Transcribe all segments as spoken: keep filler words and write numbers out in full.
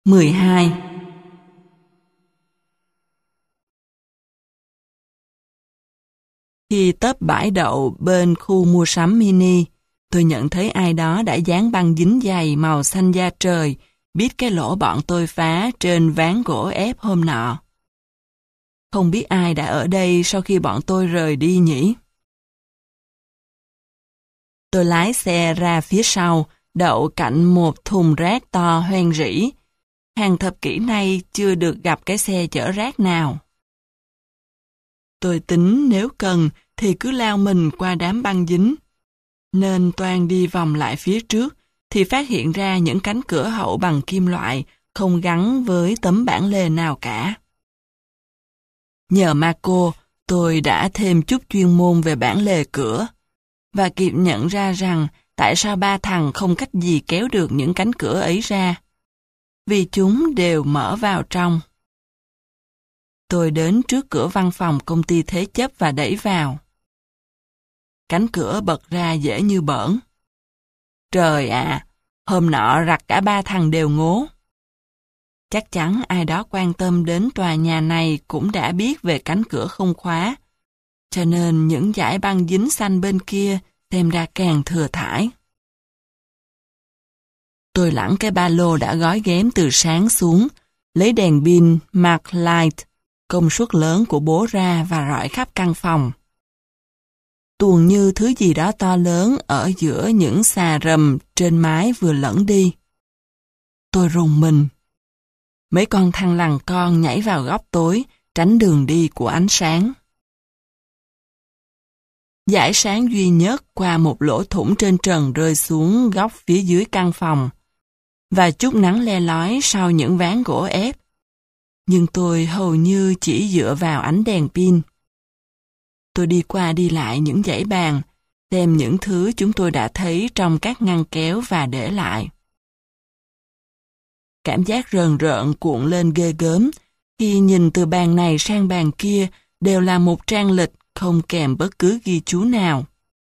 mười hai. Khi tấp bãi đậu bên khu mua sắm mini, tôi nhận thấy ai đó đã dán băng dính dày màu xanh da trời, biết cái lỗ bọn tôi phá trên ván gỗ ép hôm nọ. Không biết ai đã ở đây sau khi bọn tôi rời đi nhỉ? Tôi lái xe ra phía sau, đậu cạnh một thùng rác to hoen rỉ. Hàng thập kỷ nay chưa được gặp cái xe chở rác nào. Tôi tính nếu cần thì cứ lao mình qua đám băng dính. Nên toan đi vòng lại phía trước thì phát hiện ra những cánh cửa hậu bằng kim loại không gắn với tấm bản lề nào cả. Nhờ Marco, tôi đã thêm chút chuyên môn về bản lề cửa và kịp nhận ra rằng tại sao ba thằng không cách gì kéo được những cánh cửa ấy ra. Vì chúng đều mở vào trong. Tôi đến trước cửa văn phòng công ty thế chấp và đẩy vào. Cánh cửa bật ra dễ như bỡn. Trời ạ, hôm nọ rặt cả ba thằng đều ngố. Chắc chắn ai đó quan tâm đến tòa nhà này cũng đã biết về cánh cửa không khóa, cho nên những dải băng dính xanh bên kia xem ra càng thừa thãi. Tôi lẳng cái ba lô đã gói ghém từ sáng xuống, lấy đèn pin Mark Light, công suất lớn của bố ra và rọi khắp căn phòng. Tuồn như thứ gì đó to lớn ở giữa những xà rầm trên mái vừa lẫn đi. Tôi rùng mình. Mấy con thằn lằn con nhảy vào góc tối, tránh đường đi của ánh sáng. Dải sáng duy nhất qua một lỗ thủng trên trần rơi xuống góc phía dưới căn phòng, và chút nắng le lói sau những ván gỗ ép. Nhưng tôi hầu như chỉ dựa vào ánh đèn pin. Tôi đi qua đi lại những dãy bàn, xem những thứ chúng tôi đã thấy trong các ngăn kéo và để lại. Cảm giác rờn rợn cuộn lên ghê gớm khi nhìn từ bàn này sang bàn kia đều là một trang lịch không kèm bất cứ ghi chú nào.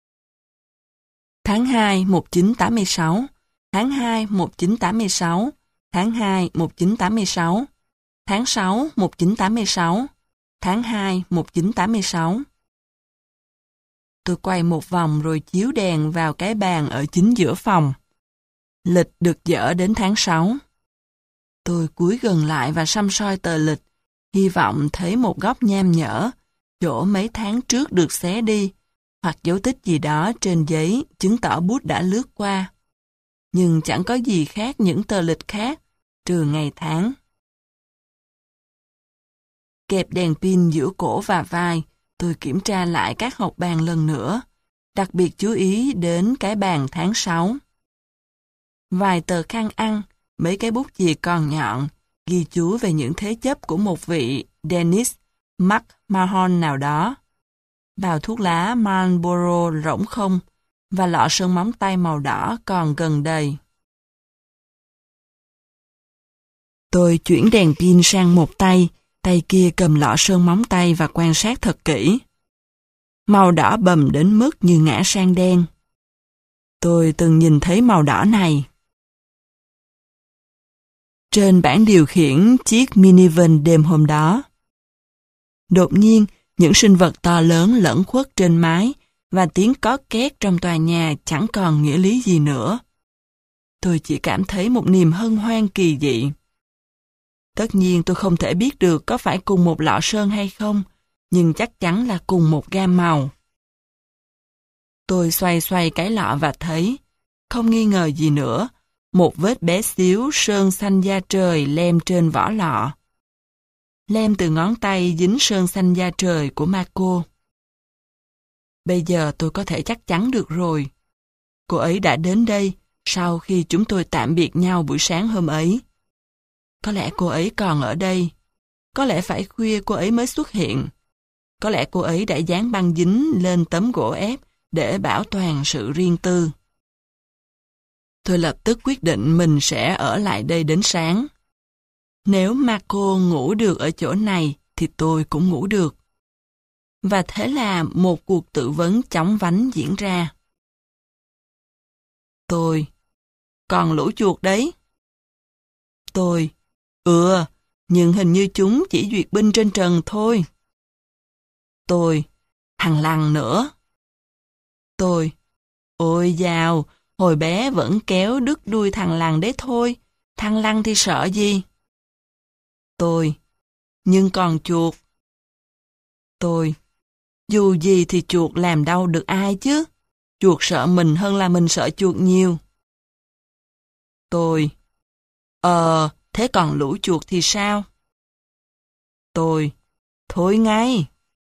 Tháng hai một nghìn chín trăm tám mươi sáu, tháng hai một nghìn chín trăm tám mươi sáu, tháng hai một nghìn chín trăm tám mươi sáu, tháng sáu một nghìn chín trăm tám mươi sáu, tháng hai một nghìn chín trăm tám mươi sáu. Tôi quay một vòng rồi chiếu đèn vào cái bàn ở chính giữa phòng. Lịch được dỡ đến tháng sáu. Tôi cúi gần lại và săm soi tờ lịch, hy vọng thấy một góc nham nhở, chỗ mấy tháng trước được xé đi, hoặc dấu tích gì đó trên giấy chứng tỏ bút đã lướt qua. Nhưng chẳng có gì khác những tờ lịch khác, trừ ngày tháng. Kẹp đèn pin giữa cổ và vai, tôi kiểm tra lại các hộp bàn lần nữa, đặc biệt chú ý đến cái bàn tháng sáu. Vài tờ khăn ăn, mấy cái bút chì còn nhọn, ghi chú về những thế chấp của một vị Dennis McMahon nào đó. Bao thuốc lá Marlboro rỗng không, và lọ sơn móng tay màu đỏ còn gần đầy. Tôi chuyển đèn pin sang một tay, tay kia cầm lọ sơn móng tay và quan sát thật kỹ. Màu đỏ bầm đến mức như ngã sang đen. Tôi từng nhìn thấy màu đỏ này. Trên bảng điều khiển chiếc minivan đêm hôm đó. Đột nhiên, những sinh vật to lớn lẫn khuất trên mái và tiếng có két trong tòa nhà chẳng còn nghĩa lý gì nữa. Tôi chỉ cảm thấy một niềm hân hoan kỳ dị. Tất nhiên tôi không thể biết được có phải cùng một lọ sơn hay không, nhưng chắc chắn là cùng một gam màu. Tôi xoay xoay cái lọ và thấy, không nghi ngờ gì nữa, một vết bé xíu sơn xanh da trời lem trên vỏ lọ. Lem từ ngón tay dính sơn xanh da trời của Marco. Bây giờ tôi có thể chắc chắn được rồi. Cô ấy đã đến đây sau khi chúng tôi tạm biệt nhau buổi sáng hôm ấy. Có lẽ cô ấy còn ở đây. Có lẽ phải khuya cô ấy mới xuất hiện. Có lẽ cô ấy đã dán băng dính lên tấm gỗ ép để bảo toàn sự riêng tư. Tôi lập tức quyết định mình sẽ ở lại đây đến sáng. Nếu Marco ngủ được ở chỗ này thì tôi cũng ngủ được. Và thế là một cuộc tự vấn chóng vánh diễn ra. Tôi, còn lũ chuột đấy. Tôi, Ừ, nhưng hình như chúng chỉ duyệt binh trên trần thôi. Tôi, thằng lằn nữa. Tôi, ôi dào, hồi bé vẫn kéo đứt đuôi thằng lằn đấy thôi, thằng lằn thì sợ gì? Tôi, nhưng còn chuột. Tôi, dù gì thì chuột làm đau được ai chứ, chuột sợ mình hơn là mình sợ chuột nhiều. Tôi, ờ, thế còn lũ chuột thì sao? Tôi, thôi ngay.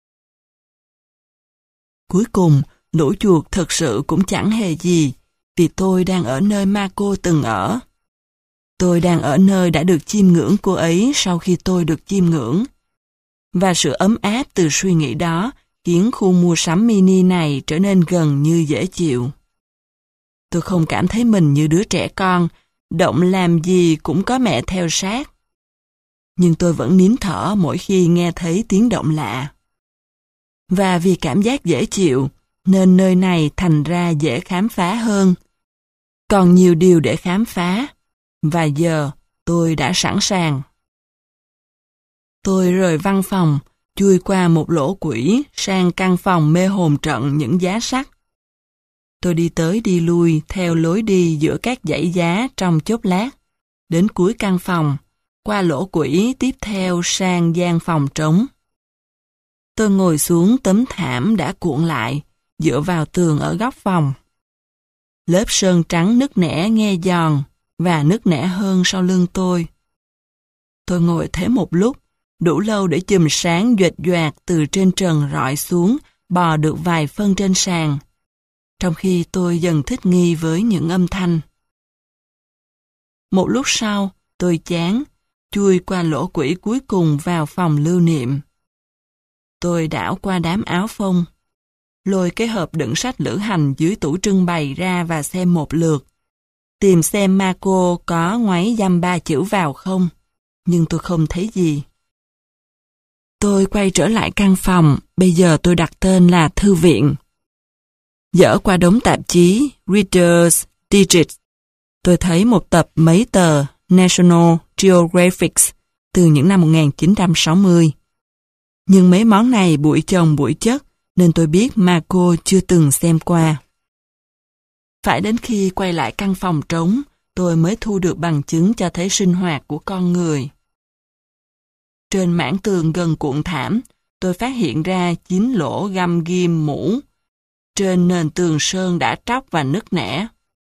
Cuối cùng, lũ chuột thật sự cũng chẳng hề gì, vì tôi đang ở nơi Marco từng ở. Tôi đang ở nơi đã được chiêm ngưỡng cô ấy sau khi tôi được chiêm ngưỡng. Và sự ấm áp từ suy nghĩ đó khiến khu mua sắm mini này trở nên gần như dễ chịu. Tôi không cảm thấy mình như đứa trẻ con, động làm gì cũng có mẹ theo sát. Nhưng tôi vẫn nín thở mỗi khi nghe thấy tiếng động lạ. Và vì cảm giác dễ chịu, nên nơi này thành ra dễ khám phá hơn. Còn nhiều điều để khám phá, và giờ tôi đã sẵn sàng. Tôi rời văn phòng, chui qua một lỗ quỷ sang căn phòng mê hồn trận những giá sắt. Tôi đi tới đi lui theo lối đi giữa các dãy giá trong chốc lát, đến cuối căn phòng, qua lỗ quỷ tiếp theo sang gian phòng trống. Tôi ngồi xuống tấm thảm đã cuộn lại, dựa vào tường ở góc phòng. Lớp sơn trắng nứt nẻ nghe giòn và nứt nẻ hơn sau lưng tôi. Tôi ngồi thế một lúc, đủ lâu để chùm sáng duệt doạt từ trên trần rọi xuống, bò được vài phân trên sàn, trong khi tôi dần thích nghi với những âm thanh. Một lúc sau, tôi chán, chui qua lỗ quỷ cuối cùng vào phòng lưu niệm. Tôi đảo qua đám áo phông, lôi cái hộp đựng sách lữ hành dưới tủ trưng bày ra và xem một lượt, tìm xem Marco có ngoáy dăm ba chữ vào không, nhưng tôi không thấy gì. Tôi quay trở lại căn phòng, bây giờ tôi đặt tên là thư viện. Dở qua đống tạp chí Reader's Digest, tôi thấy một tập mấy tờ National Geographic từ những năm một nghìn chín trăm sáu mươi. Nhưng mấy món này bụi chồng bụi chất, nên tôi biết Marco chưa từng xem qua. Phải đến khi quay lại căn phòng trống, tôi mới thu được bằng chứng cho thấy sinh hoạt của con người. Trên mảng tường gần cuộn thảm, tôi phát hiện ra chín lỗ găm ghim mũ. Trên nền tường sơn đã tróc và nứt nẻ.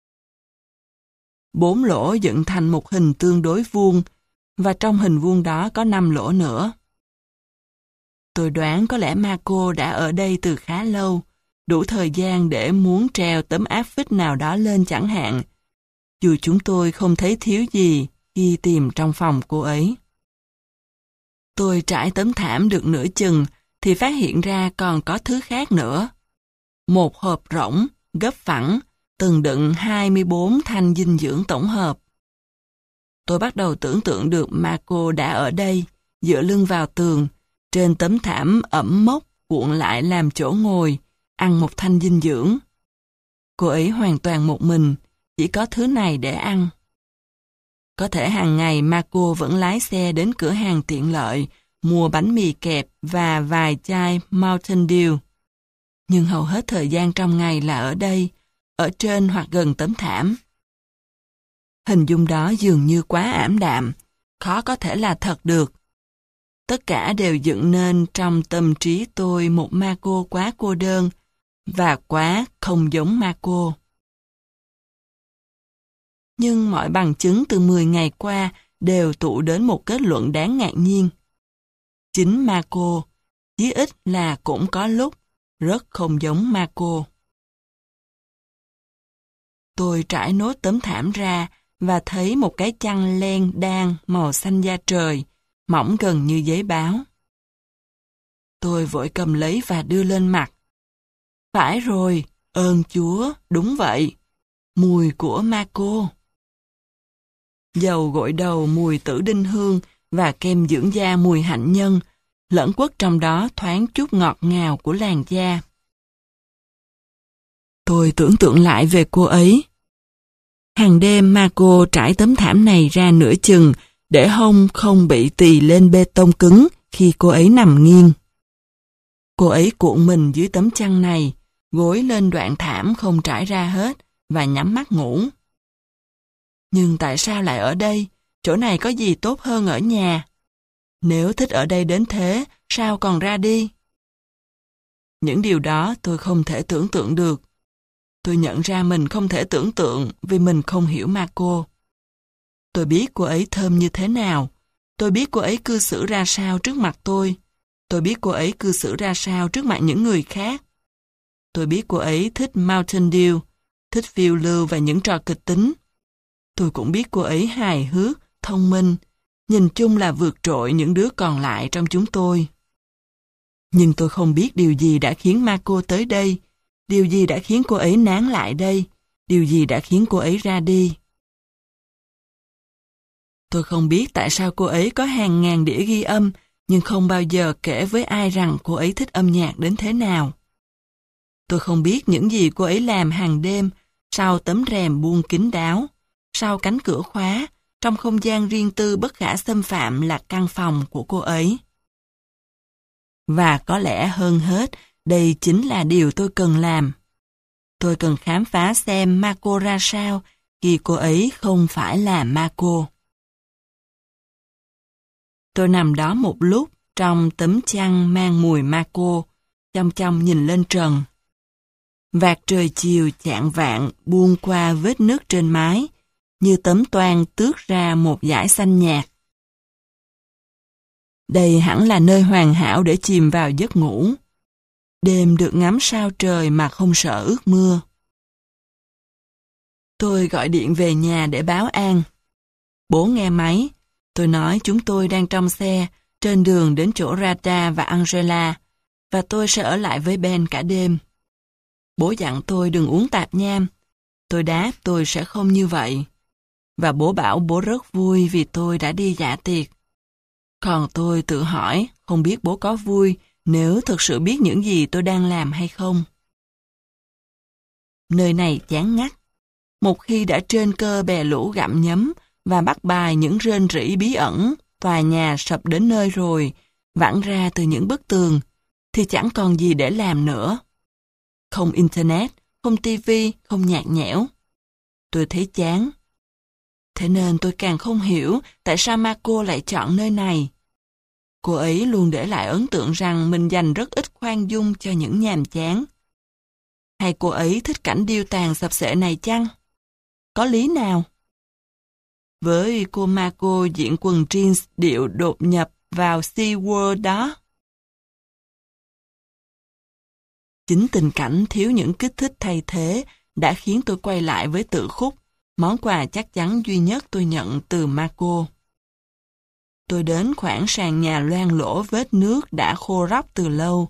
Bốn lỗ dựng thành một hình tương đối vuông, và trong hình vuông đó có năm lỗ nữa. Tôi đoán có lẽ Marco đã ở đây từ khá lâu, đủ thời gian để muốn treo tấm áp phích nào đó lên chẳng hạn, dù chúng tôi không thấy thiếu gì khi tìm trong phòng cô ấy. Tôi trải tấm thảm được nửa chừng thì phát hiện ra còn có thứ khác nữa. Một hộp rỗng, gấp phẳng, từng đựng hai mươi bốn thanh dinh dưỡng tổng hợp. Tôi bắt đầu tưởng tượng được Marco đã ở đây, dựa lưng vào tường, trên tấm thảm ẩm mốc cuộn lại làm chỗ ngồi, ăn một thanh dinh dưỡng. Cô ấy hoàn toàn một mình, chỉ có thứ này để ăn. Có thể hàng ngày Marco vẫn lái xe đến cửa hàng tiện lợi, mua bánh mì kẹp và vài chai Mountain Dew. Nhưng hầu hết thời gian trong ngày là ở đây, ở trên hoặc gần tấm thảm. Hình dung đó dường như quá ảm đạm, khó có thể là thật được. Tất cả đều dựng nên trong tâm trí tôi một Marco quá cô đơn và quá không giống Marco. Nhưng mọi bằng chứng từ mười ngày qua đều tụ đến một kết luận đáng ngạc nhiên. Chính Marco, chí ít là cũng có lúc, rất không giống Marco. Tôi trải nốt tấm thảm ra và thấy một cái chăn len đan màu xanh da trời, mỏng gần như giấy báo. Tôi vội cầm lấy và đưa lên mặt. Phải rồi, ơn Chúa, đúng vậy. Mùi của Marco. Dầu gội đầu mùi tử đinh hương và kem dưỡng da mùi hạnh nhân, lẫn quất trong đó thoáng chút ngọt ngào của làn da. Tôi tưởng tượng lại về cô ấy. Hàng đêm Marco trải tấm thảm này ra nửa chừng để hông không bị tì lên bê tông cứng khi cô ấy nằm nghiêng. Cô ấy cuộn mình dưới tấm chăn này, gối lên đoạn thảm không trải ra hết và nhắm mắt ngủ. Nhưng tại sao lại ở đây? Chỗ này có gì tốt hơn ở nhà? Nếu thích ở đây đến thế, sao còn ra đi? Những điều đó tôi không thể tưởng tượng được. Tôi nhận ra mình không thể tưởng tượng vì mình không hiểu Marco. Tôi biết cô ấy thơm như thế nào. Tôi biết cô ấy cư xử ra sao trước mặt tôi. Tôi biết cô ấy cư xử ra sao trước mặt những người khác. Tôi biết cô ấy thích Mountain Dew, thích phiêu lưu và những trò kịch tính. Tôi cũng biết cô ấy hài hước, thông minh, nhìn chung là vượt trội những đứa còn lại trong chúng tôi. Nhưng tôi không biết điều gì đã khiến Marco tới đây, điều gì đã khiến cô ấy nán lại đây, điều gì đã khiến cô ấy ra đi. Tôi không biết tại sao cô ấy có hàng ngàn đĩa ghi âm, nhưng không bao giờ kể với ai rằng cô ấy thích âm nhạc đến thế nào. Tôi không biết những gì cô ấy làm hàng đêm, sau tấm rèm buông kín đáo, sau cánh cửa khóa, trong không gian riêng tư bất khả xâm phạm là căn phòng của cô ấy. Và có lẽ hơn hết, đây chính là điều tôi cần làm. Tôi cần khám phá xem Marco ra sao khi cô ấy không phải là Marco. Tôi nằm đó một lúc trong tấm chăn mang mùi Marco, chăm chăm nhìn lên trần. Vạt trời chiều chạng vạng buông qua vết nước trên mái, như tấm toan tước ra một dải xanh nhạt. Đây hẳn là nơi hoàn hảo để chìm vào giấc ngủ. Đêm được ngắm sao trời mà không sợ ướt mưa. Tôi gọi điện về nhà để báo an. Bố nghe máy. Tôi nói chúng tôi đang trong xe, trên đường đến chỗ Rada và Angela, và tôi sẽ ở lại với Ben cả đêm. Bố dặn tôi đừng uống tạp nham. Tôi đáp tôi sẽ không như vậy. Và bố bảo bố rất vui vì tôi đã đi dạ tiệc. Còn tôi tự hỏi, không biết bố có vui nếu thực sự biết những gì tôi đang làm hay không. Nơi này chán ngắt. Một khi đã trên cơ bè lũ gặm nhấm và bắt bài những rên rỉ bí ẩn, tòa nhà sập đến nơi rồi, vẳng ra từ những bức tường, thì chẳng còn gì để làm nữa. Không internet, không tivi, không nhạc nhẽo. Tôi thấy chán. Thế nên tôi càng không hiểu tại sao Marco lại chọn nơi này. Cô ấy luôn để lại ấn tượng rằng mình dành rất ít khoan dung cho những nhàm chán. Hay cô ấy thích cảnh điêu tàn sập xệ này chăng? Có lý nào? Với cô Marco diện quần jeans điệu đột nhập vào SeaWorld đó. Chính tình cảnh thiếu những kích thích thay thế đã khiến tôi quay lại với tự khúc, món quà chắc chắn duy nhất tôi nhận từ Marco. Tôi đến khoảng sàn nhà loang lỗ vết nước đã khô róc từ lâu.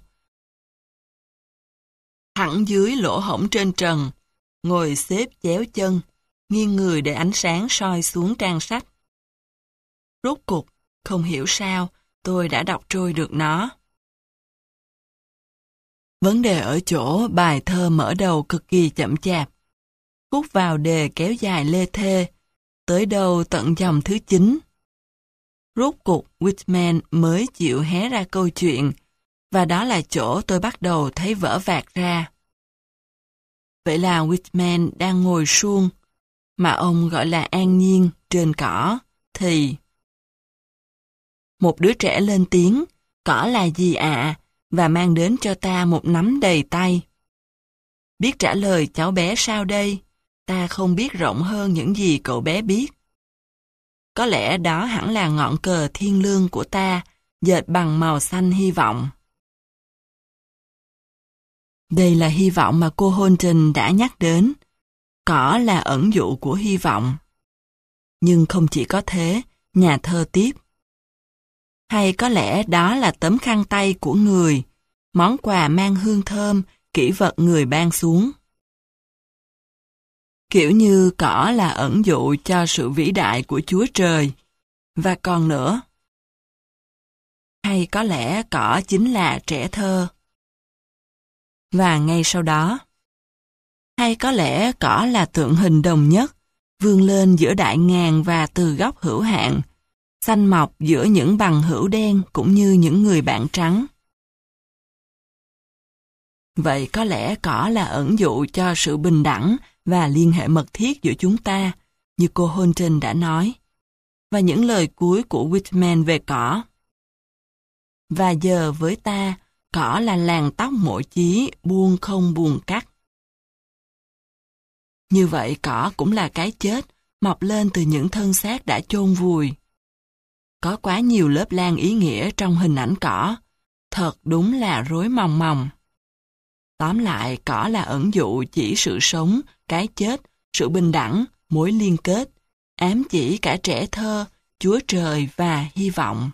Thẳng dưới lỗ hổng trên trần, ngồi xếp chéo chân, nghiêng người để ánh sáng soi xuống trang sách. Rốt cục, không hiểu sao, tôi đã đọc trôi được nó. Vấn đề ở chỗ bài thơ mở đầu cực kỳ chậm chạp. Khúc vào đề kéo dài lê thê, tới đâu tận dòng thứ chín. Rốt cuộc Whitman mới chịu hé ra câu chuyện, và đó là chỗ tôi bắt đầu thấy vỡ vạc ra. Vậy là Whitman đang ngồi suông, mà ông gọi là an nhiên trên cỏ, thì... Một đứa trẻ lên tiếng, cỏ là gì ạ? À? Và mang đến cho ta một nắm đầy tay. Biết trả lời cháu bé sao đây? Ta không biết rộng hơn những gì cậu bé biết. Có lẽ đó hẳn là ngọn cờ thiên lương của ta, dệt bằng màu xanh hy vọng. Đây là hy vọng mà cô Holton đã nhắc đến. Cỏ là ẩn dụ của hy vọng. Nhưng không chỉ có thế, nhà thơ tiếp. Hay có lẽ đó là tấm khăn tay của người, món quà mang hương thơm, kỷ vật người ban xuống. Kiểu như cỏ là ẩn dụ cho sự vĩ đại của Chúa Trời. Và còn nữa. Hay có lẽ cỏ chính là trẻ thơ. Và ngay sau đó. Hay có lẽ cỏ là tượng hình đồng nhất, vươn lên giữa đại ngàn và từ góc hữu hạn, xanh mọc giữa những bằng hữu đen cũng như những người bạn trắng. Vậy có lẽ cỏ là ẩn dụ cho sự bình đẳng và liên hệ mật thiết giữa chúng ta, như cô Holton đã nói. Và những lời cuối của Whitman về cỏ. Và giờ với ta, cỏ là làn tóc mộ chí, buông không buồn cắt. Như vậy cỏ cũng là cái chết, mọc lên từ những thân xác đã chôn vùi. Có quá nhiều lớp lan ý nghĩa trong hình ảnh cỏ, thật đúng là rối mòng mòng. Tóm lại, cỏ là ẩn dụ chỉ sự sống, cái chết, sự bình đẳng, mối liên kết, ám chỉ cả trẻ thơ, Chúa Trời và hy vọng.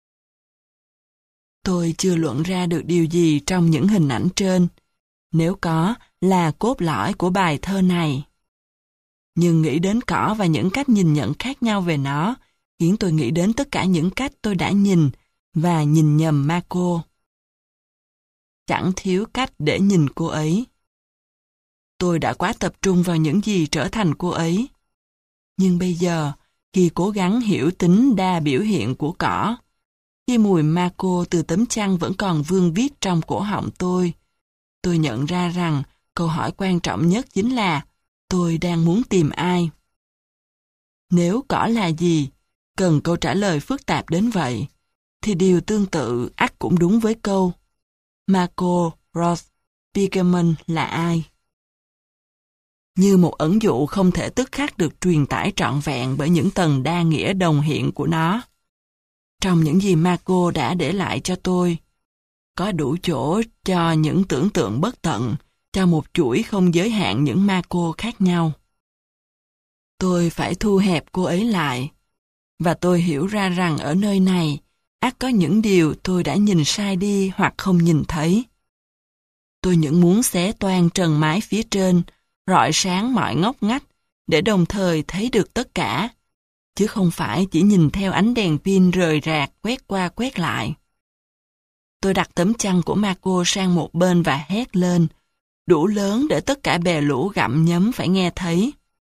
Tôi chưa luận ra được điều gì trong những hình ảnh trên, nếu có là cốt lõi của bài thơ này. Nhưng nghĩ đến cỏ và những cách nhìn nhận khác nhau về nó, khiến tôi nghĩ đến tất cả những cách tôi đã nhìn và nhìn nhầm Marco. Chẳng thiếu cách để nhìn cô ấy. Tôi đã quá tập trung vào những gì trở thành cô ấy. Nhưng bây giờ, khi cố gắng hiểu tính đa biểu hiện của cỏ, khi mùi Marco từ tấm chăn vẫn còn vương víu trong cổ họng tôi, tôi nhận ra rằng câu hỏi quan trọng nhất chính là tôi đang muốn tìm ai. Nếu cỏ là gì, cần câu trả lời phức tạp đến vậy, thì điều tương tự ắt cũng đúng với câu Marco Ross Spiegelman là ai? Như một ẩn dụ không thể tức khắc được truyền tải trọn vẹn bởi những tầng đa nghĩa đồng hiện của nó. Trong những gì Marco đã để lại cho tôi, có đủ chỗ cho những tưởng tượng bất tận, cho một chuỗi không giới hạn những Marco khác nhau. Tôi phải thu hẹp cô ấy lại, và tôi hiểu ra rằng ở nơi này, ắt có những điều tôi đã nhìn sai đi hoặc không nhìn thấy. Tôi những muốn xé toang trần mái phía trên, rọi sáng mọi ngóc ngách, để đồng thời thấy được tất cả, chứ không phải chỉ nhìn theo ánh đèn pin rời rạc quét qua quét lại. Tôi đặt tấm chăn của Marco sang một bên và hét lên, đủ lớn để tất cả bè lũ gặm nhấm phải nghe thấy.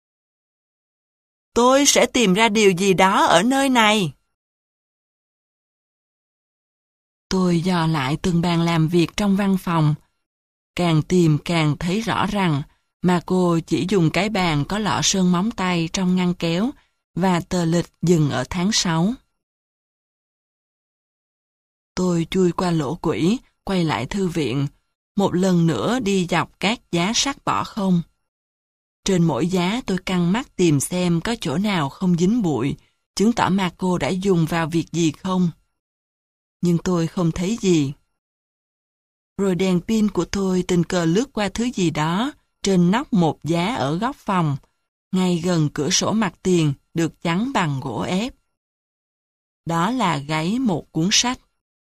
Tôi sẽ tìm ra điều gì đó ở nơi này. Tôi dò lại từng bàn làm việc trong văn phòng. Càng tìm càng thấy rõ rằng Marco chỉ dùng cái bàn có lọ sơn móng tay trong ngăn kéo và tờ lịch dừng ở tháng sáu. Tôi chui qua lỗ quỷ, quay lại thư viện, một lần nữa đi dọc các giá sách bỏ không. Trên mỗi giá tôi căng mắt tìm xem có chỗ nào không dính bụi, chứng tỏ Marco đã dùng vào việc gì không. Nhưng tôi không thấy gì. Rồi đèn pin của tôi tình cờ lướt qua thứ gì đó trên nóc một giá ở góc phòng, ngay gần cửa sổ mặt tiền được chắn bằng gỗ ép. Đó là gáy một cuốn sách.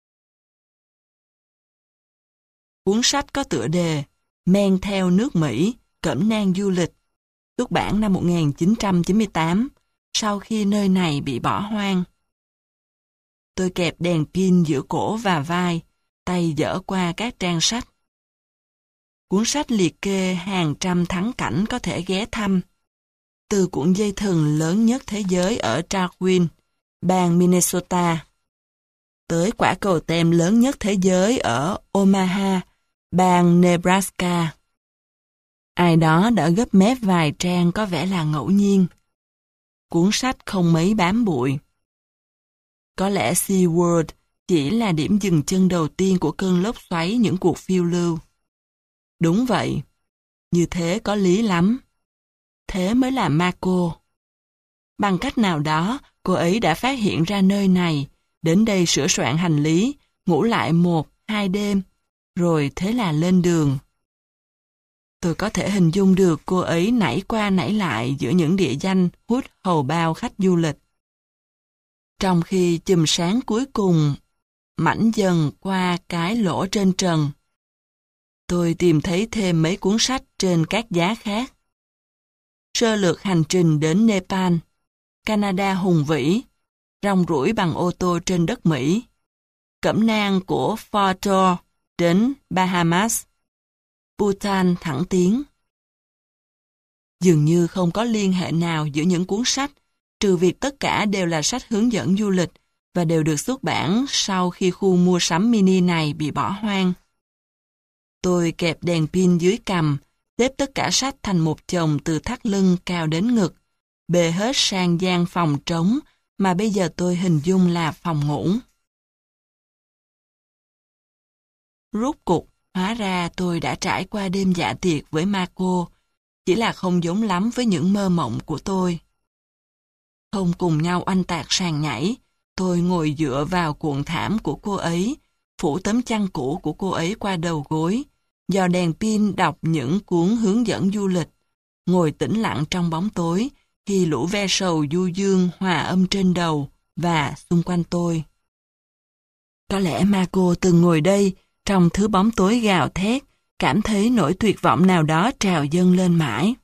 Cuốn sách có tựa đề Men theo nước Mỹ, cẩm nang du lịch, xuất bản năm một nghìn chín trăm chín mươi tám, sau khi nơi này bị bỏ hoang. Tôi kẹp đèn pin giữa cổ và vai, tay dở qua các trang sách. Cuốn sách liệt kê hàng trăm thắng cảnh có thể ghé thăm, từ cuộn dây thừng lớn nhất thế giới ở Darwin, bang Minnesota, tới quả cầu tem lớn nhất thế giới ở Omaha, bang Nebraska. Ai đó đã gấp mép vài trang có vẻ là ngẫu nhiên. Cuốn sách không mấy bám bụi. Có lẽ SeaWorld chỉ là điểm dừng chân đầu tiên của cơn lốc xoáy những cuộc phiêu lưu. Đúng vậy, như thế có lý lắm. Thế mới là Marco. Bằng cách nào đó, cô ấy đã phát hiện ra nơi này, đến đây sửa soạn hành lý, ngủ lại một, hai đêm, rồi thế là lên đường. Tôi có thể hình dung được cô ấy nảy qua nảy lại giữa những địa danh hút hầu bao khách du lịch. Trong khi chùm sáng cuối cùng mảnh dần qua cái lỗ trên trần, tôi tìm thấy thêm mấy cuốn sách trên các giá khác. Sơ lược hành trình đến Nepal, Canada hùng vĩ, rong ruổi bằng ô tô trên đất Mỹ, cẩm nang của Fortor đến Bahamas, Bhutan thẳng tiến. Dường như không có liên hệ nào giữa những cuốn sách, trừ việc tất cả đều là sách hướng dẫn du lịch và đều được xuất bản sau khi khu mua sắm mini này bị bỏ hoang. Tôi kẹp đèn pin dưới cằm, xếp tất cả sách thành một chồng từ thắt lưng cao đến ngực, bê hết sang gian phòng trống mà bây giờ tôi hình dung là phòng ngủ. Rốt cuộc, hóa ra tôi đã trải qua đêm dạ tiệc với Marco, chỉ là không giống lắm với những mơ mộng của tôi. Không cùng nhau oanh tạc sàn nhảy, tôi ngồi dựa vào cuộn thảm của cô ấy, phủ tấm chăn cũ của cô ấy qua đầu gối, dò đèn pin đọc những cuốn hướng dẫn du lịch, ngồi tĩnh lặng trong bóng tối khi lũ ve sầu du dương hòa âm trên đầu và xung quanh tôi. Có lẽ Marco từng ngồi đây trong thứ bóng tối gào thét, cảm thấy nỗi tuyệt vọng nào đó trào dâng lên mãi.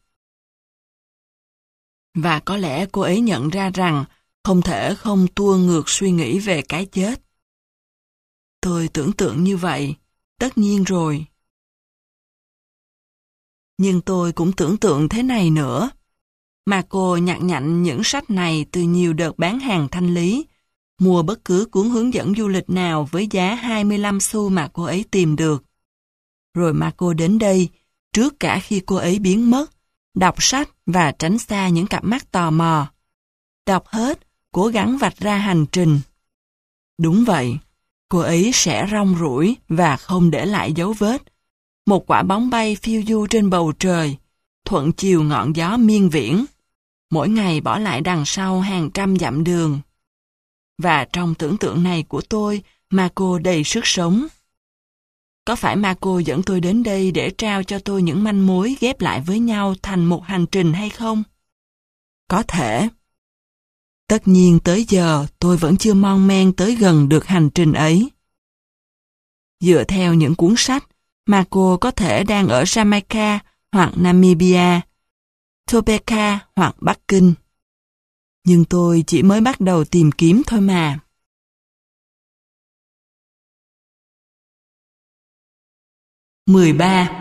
Và có lẽ cô ấy nhận ra rằng không thể không tua ngược suy nghĩ về cái chết. Tôi tưởng tượng như vậy, tất nhiên rồi. Nhưng tôi cũng tưởng tượng thế này nữa. Mà cô nhặt nhạnh những sách này từ nhiều đợt bán hàng thanh lý, mua bất cứ cuốn hướng dẫn du lịch nào với giá hai mươi lăm xu mà cô ấy tìm được. Rồi mà cô đến đây, trước cả khi cô ấy biến mất, đọc sách và tránh xa những cặp mắt tò mò. Đọc hết, cố gắng vạch ra hành trình. Đúng vậy, cô ấy sẽ rong ruổi và không để lại dấu vết. Một quả bóng bay phiêu du trên bầu trời, thuận chiều ngọn gió miên viễn. Mỗi ngày bỏ lại đằng sau hàng trăm dặm đường. Và trong tưởng tượng này của tôi, Marco đầy sức sống. Có phải Marco dẫn tôi đến đây để trao cho tôi những manh mối ghép lại với nhau thành một hành trình hay không? Có thể. Tất nhiên tới giờ tôi vẫn chưa mon men tới gần được hành trình ấy. Dựa theo những cuốn sách, Marco có thể đang ở Jamaica hoặc Namibia, Topeka hoặc Bắc Kinh. Nhưng tôi chỉ mới bắt đầu tìm kiếm thôi mà. mười ba.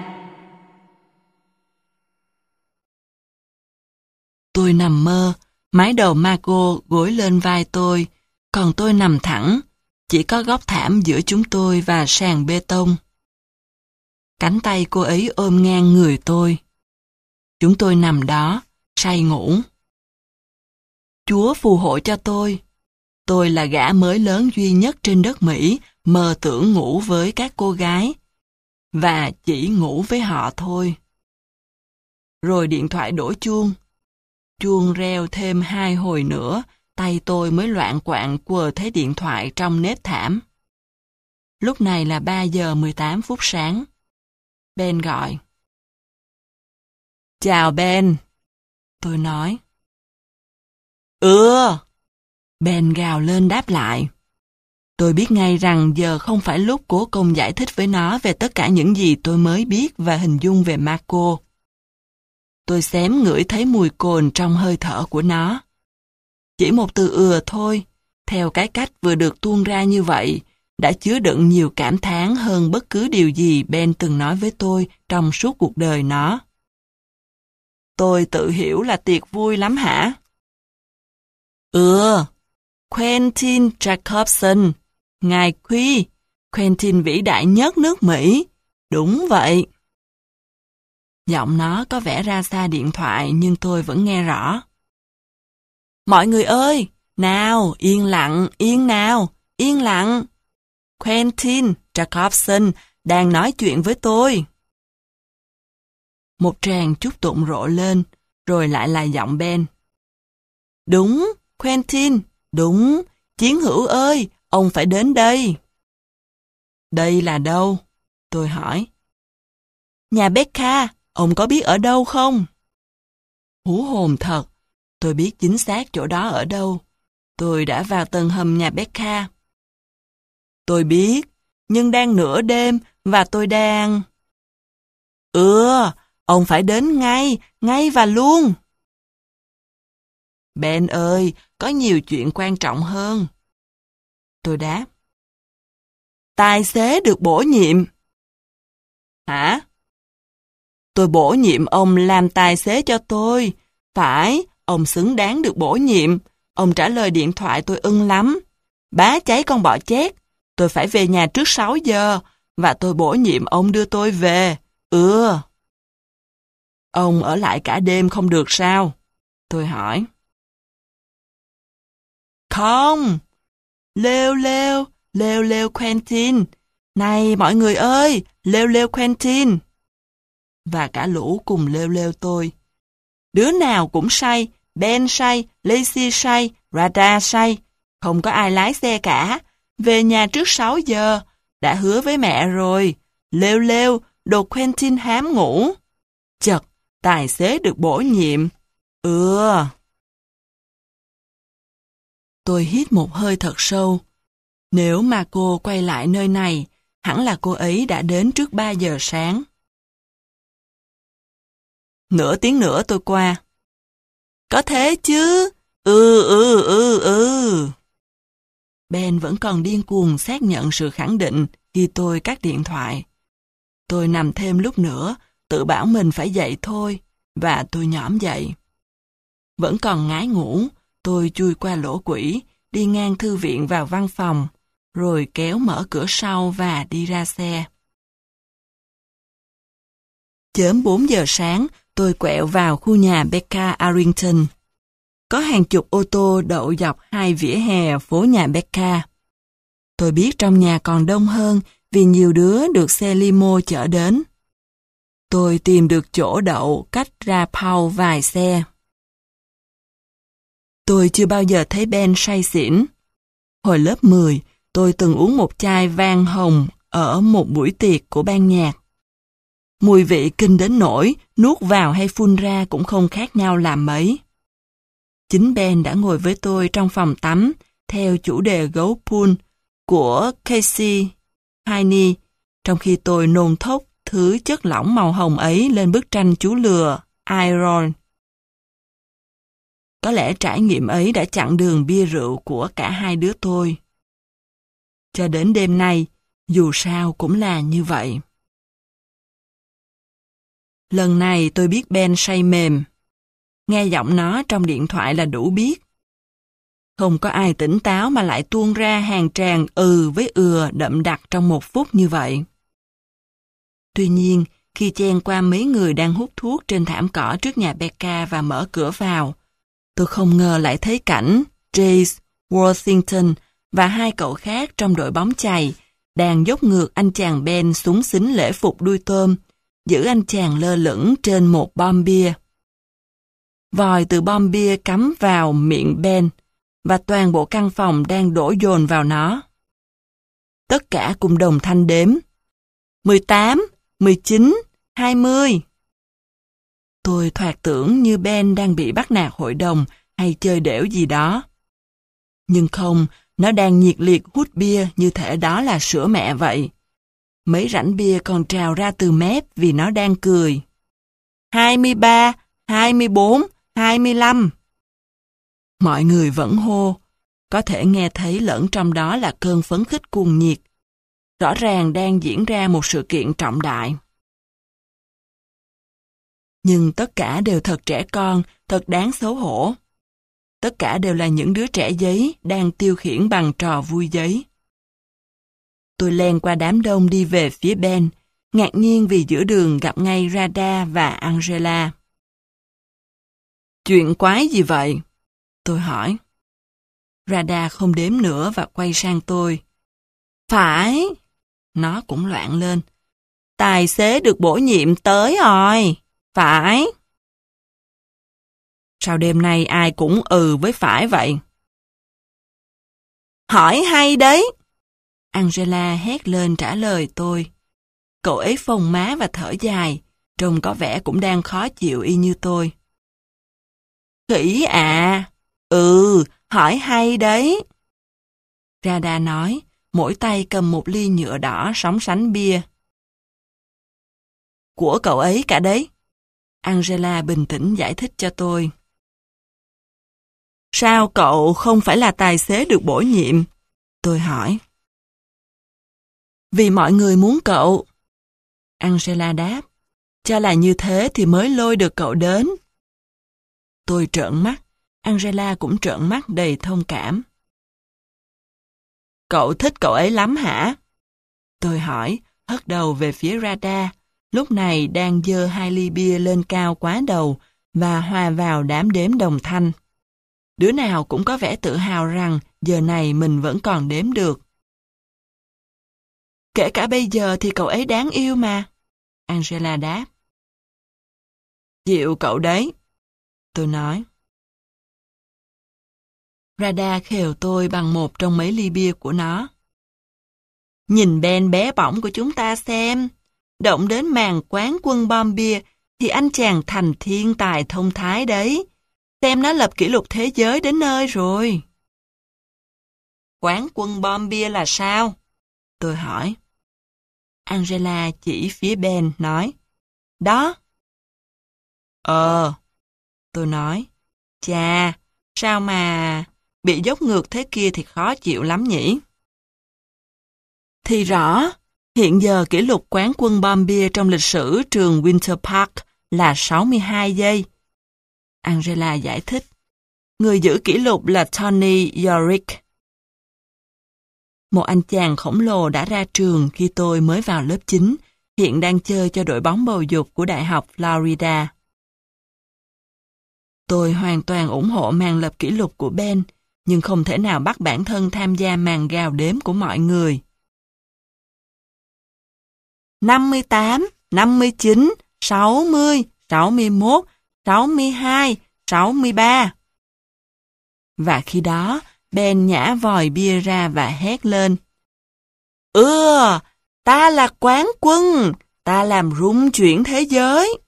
Tôi nằm mơ, mái đầu Marco gối lên vai tôi, còn tôi nằm thẳng, chỉ có góc thảm giữa chúng tôi và sàn bê tông. Cánh tay cô ấy ôm ngang người tôi. Chúng tôi nằm đó, say ngủ. Chúa phù hộ cho tôi. Tôi là gã mới lớn duy nhất trên đất Mỹ mơ tưởng ngủ với các cô gái. Và chỉ ngủ với họ thôi. Rồi điện thoại đổ chuông. Chuông reo thêm hai hồi nữa, tay tôi mới loạng quạng quờ thấy điện thoại trong nếp thảm. Lúc này là ba giờ mười tám phút sáng. Ben gọi. Chào Ben. Tôi nói. Ừ. Ben gào lên đáp lại. Tôi biết ngay rằng giờ không phải lúc cố công giải thích với nó về tất cả những gì tôi mới biết và hình dung về Marco. Tôi xém ngửi thấy mùi cồn trong hơi thở của nó. Chỉ một từ ừa thôi, theo cái cách vừa được tuôn ra như vậy, đã chứa đựng nhiều cảm thán hơn bất cứ điều gì Ben từng nói với tôi trong suốt cuộc đời nó. Tôi tự hiểu là tiệc vui lắm hả? Ừ, Quentin Jacobson, ngài Quy, Quentin vĩ đại nhất nước Mỹ. Đúng vậy. Giọng nó có vẻ ra xa điện thoại nhưng tôi vẫn nghe rõ. Mọi người ơi, nào, yên lặng, yên nào, yên lặng. Quentin Jacobson đang nói chuyện với tôi. Một tràng chúc tụng rộ lên, rồi lại là giọng Ben. Đúng, Quentin, đúng, chiến hữu ơi, ông phải đến đây. Đây là đâu? Tôi hỏi. Nhà Becca, ông có biết ở đâu không? Hú hồn thật, tôi biết chính xác chỗ đó ở đâu. Tôi đã vào tầng hầm nhà Becca. Tôi biết, nhưng đang nửa đêm và tôi đang... Ừ, ông phải đến ngay, ngay và luôn. Ben ơi, có nhiều chuyện quan trọng hơn. Tôi đáp. Tài xế được bổ nhiệm. Hả? Tôi bổ nhiệm ông làm tài xế cho tôi. Phải, Ông xứng đáng được bổ nhiệm. Ông trả lời điện thoại tôi ưng lắm. Bá cháy con bọ chét. Tôi phải về nhà trước sáu giờ, và tôi bổ nhiệm ông đưa tôi về. Ừ. Ông ở lại cả đêm không được sao? Tôi hỏi. Không. Lêu lêu, lêu lêu Quentin. Này mọi người ơi, lêu lêu Quentin. Và cả lũ cùng lêu lêu tôi. Đứa nào cũng say, Ben say, Lacey say, Rada say. Không có ai lái xe cả. Về nhà trước sáu giờ. Đã hứa với mẹ rồi. Lêu lêu, đồ Quentin hám ngủ. Chật, tài xế được bổ nhiệm. Ừ. Tôi hít một hơi thật sâu. Nếu mà cô quay lại nơi này, hẳn là cô ấy đã đến trước ba giờ sáng. Nửa tiếng nữa tôi qua. Có thế chứ? Ừ, ừ, ừ, ừ. Ben vẫn còn điên cuồng xác nhận sự khẳng định khi tôi cắt điện thoại. Tôi nằm thêm lúc nữa, tự bảo mình phải dậy thôi, và tôi nhõm dậy. Vẫn còn ngái ngủ, tôi chui qua lỗ quỷ, đi ngang thư viện vào văn phòng, rồi kéo mở cửa sau và đi ra xe. Chớm bốn giờ sáng, tôi quẹo vào khu nhà Becca Arrington. Có hàng chục ô tô đậu dọc hai vỉa hè phố nhà Becca. Tôi biết trong nhà còn đông hơn vì nhiều đứa được xe limo chở đến. Tôi tìm được chỗ đậu cách ra Paul vài xe. Tôi chưa bao giờ thấy Ben say xỉn. Hồi lớp mười, tôi từng uống một chai vang hồng ở một buổi tiệc của ban nhạc. Mùi vị kinh đến nỗi nuốt vào hay phun ra cũng không khác nhau làm mấy. Chính Ben đã ngồi với tôi trong phòng tắm theo chủ đề gấu pool của Casey Heine, trong khi tôi nôn thốc thứ chất lỏng màu hồng ấy lên bức tranh chú lừa Iron. Có lẽ trải nghiệm ấy đã chặn đường bia rượu của cả hai đứa tôi. Cho đến đêm nay, dù sao cũng là như vậy. Lần này tôi biết Ben say mềm. Nghe giọng nó trong điện thoại là đủ biết. Không có ai tỉnh táo mà lại tuôn ra hàng tràng ừ với ừa đậm đặc trong một phút như vậy. Tuy nhiên, khi chen qua mấy người đang hút thuốc trên thảm cỏ trước nhà Becca và mở cửa vào, tôi không ngờ lại thấy cảnh Jace, Worthington và hai cậu khác trong đội bóng chày đang dốc ngược anh chàng Ben xúng xính lễ phục đuôi tôm, giữ anh chàng lơ lửng trên một bom bia. Vòi từ bom bia cắm vào miệng Ben, và toàn bộ căn phòng đang đổ dồn vào nó. Tất cả cùng đồng thanh đếm. mười tám, mười chín, hai mươi. Tôi thoạt tưởng như Ben đang bị bắt nạt hội đồng hay chơi đểu gì đó. Nhưng không, nó đang nhiệt liệt hút bia như thể đó là sữa mẹ vậy. Mấy rãnh bia còn trào ra từ mép vì nó đang cười. hai mươi ba, hai mươi bốn, hai mươi lăm. Mọi người vẫn hô, có thể nghe thấy lẫn trong đó là cơn phấn khích cuồng nhiệt. Rõ ràng đang diễn ra một sự kiện trọng đại. Nhưng tất cả đều thật trẻ con, thật đáng xấu hổ. Tất cả đều là những đứa trẻ giấy đang tiêu khiển bằng trò vui giấy. Tôi len qua đám đông đi về phía Ben, ngạc nhiên vì giữa đường gặp ngay Rada và Angela. Chuyện quái gì vậy? Tôi hỏi. Rada không đếm nữa và quay sang tôi. Phải. Nó cũng loạn lên. Tài xế được bổ nhiệm tới rồi. Phải. Sao đêm nay ai cũng ừ với phải vậy? Hỏi hay đấy. Angela hét lên trả lời tôi. Cậu ấy phồng má và thở dài, trông có vẻ cũng đang khó chịu y như tôi. Khỉ à, ừ, hỏi hay đấy. Rada nói, mỗi tay cầm một ly nhựa đỏ sóng sánh bia. Của cậu ấy cả đấy. Angela bình tĩnh giải thích cho tôi. Sao cậu không phải là tài xế được bổ nhiệm? Tôi hỏi. Vì mọi người muốn cậu. Angela đáp. Cho là như thế thì mới lôi được cậu đến. Tôi trợn mắt, Angela cũng trợn mắt đầy thông cảm. Cậu thích cậu ấy lắm hả? Tôi hỏi, hất đầu về phía Radha, lúc này đang giơ hai ly bia lên cao quá đầu và hòa vào đám đếm đồng thanh. Đứa nào cũng có vẻ tự hào rằng giờ này mình vẫn còn đếm được. Kể cả bây giờ thì cậu ấy đáng yêu mà. Angela đáp. Chịu cậu đấy. Tôi nói. Radha khều tôi bằng một trong mấy ly bia của nó. Nhìn Ben bé bỏng của chúng ta xem. Động đến màn quán quân bom bia thì anh chàng thành thiên tài thông thái đấy. Xem nó lập kỷ lục thế giới đến nơi rồi. Quán quân bom bia là sao? Tôi hỏi. Angela chỉ phía Ben nói. Đó. Ờ. Tôi nói. Chà, sao mà bị dốc ngược thế kia thì khó chịu lắm nhỉ? Thì rõ, hiện giờ kỷ lục quán quân bom bia trong lịch sử trường Winter Park là sáu mươi hai giây. Angela giải thích. Người giữ kỷ lục là Tony Yorick. Một anh chàng khổng lồ đã ra trường khi tôi mới vào lớp chín, hiện đang chơi cho đội bóng bầu dục của Đại học Florida. Tôi hoàn toàn ủng hộ màn lập kỷ lục của Ben, nhưng không thể nào bắt bản thân tham gia màn gào đếm của mọi người. năm mươi tám, năm mươi chín, sáu mươi, sáu mươi mốt, sáu mươi hai, sáu mươi ba. Và khi đó, Ben nhả vòi bia ra và hét lên. Ưa, ta là quán quân, ta làm rung chuyển thế giới.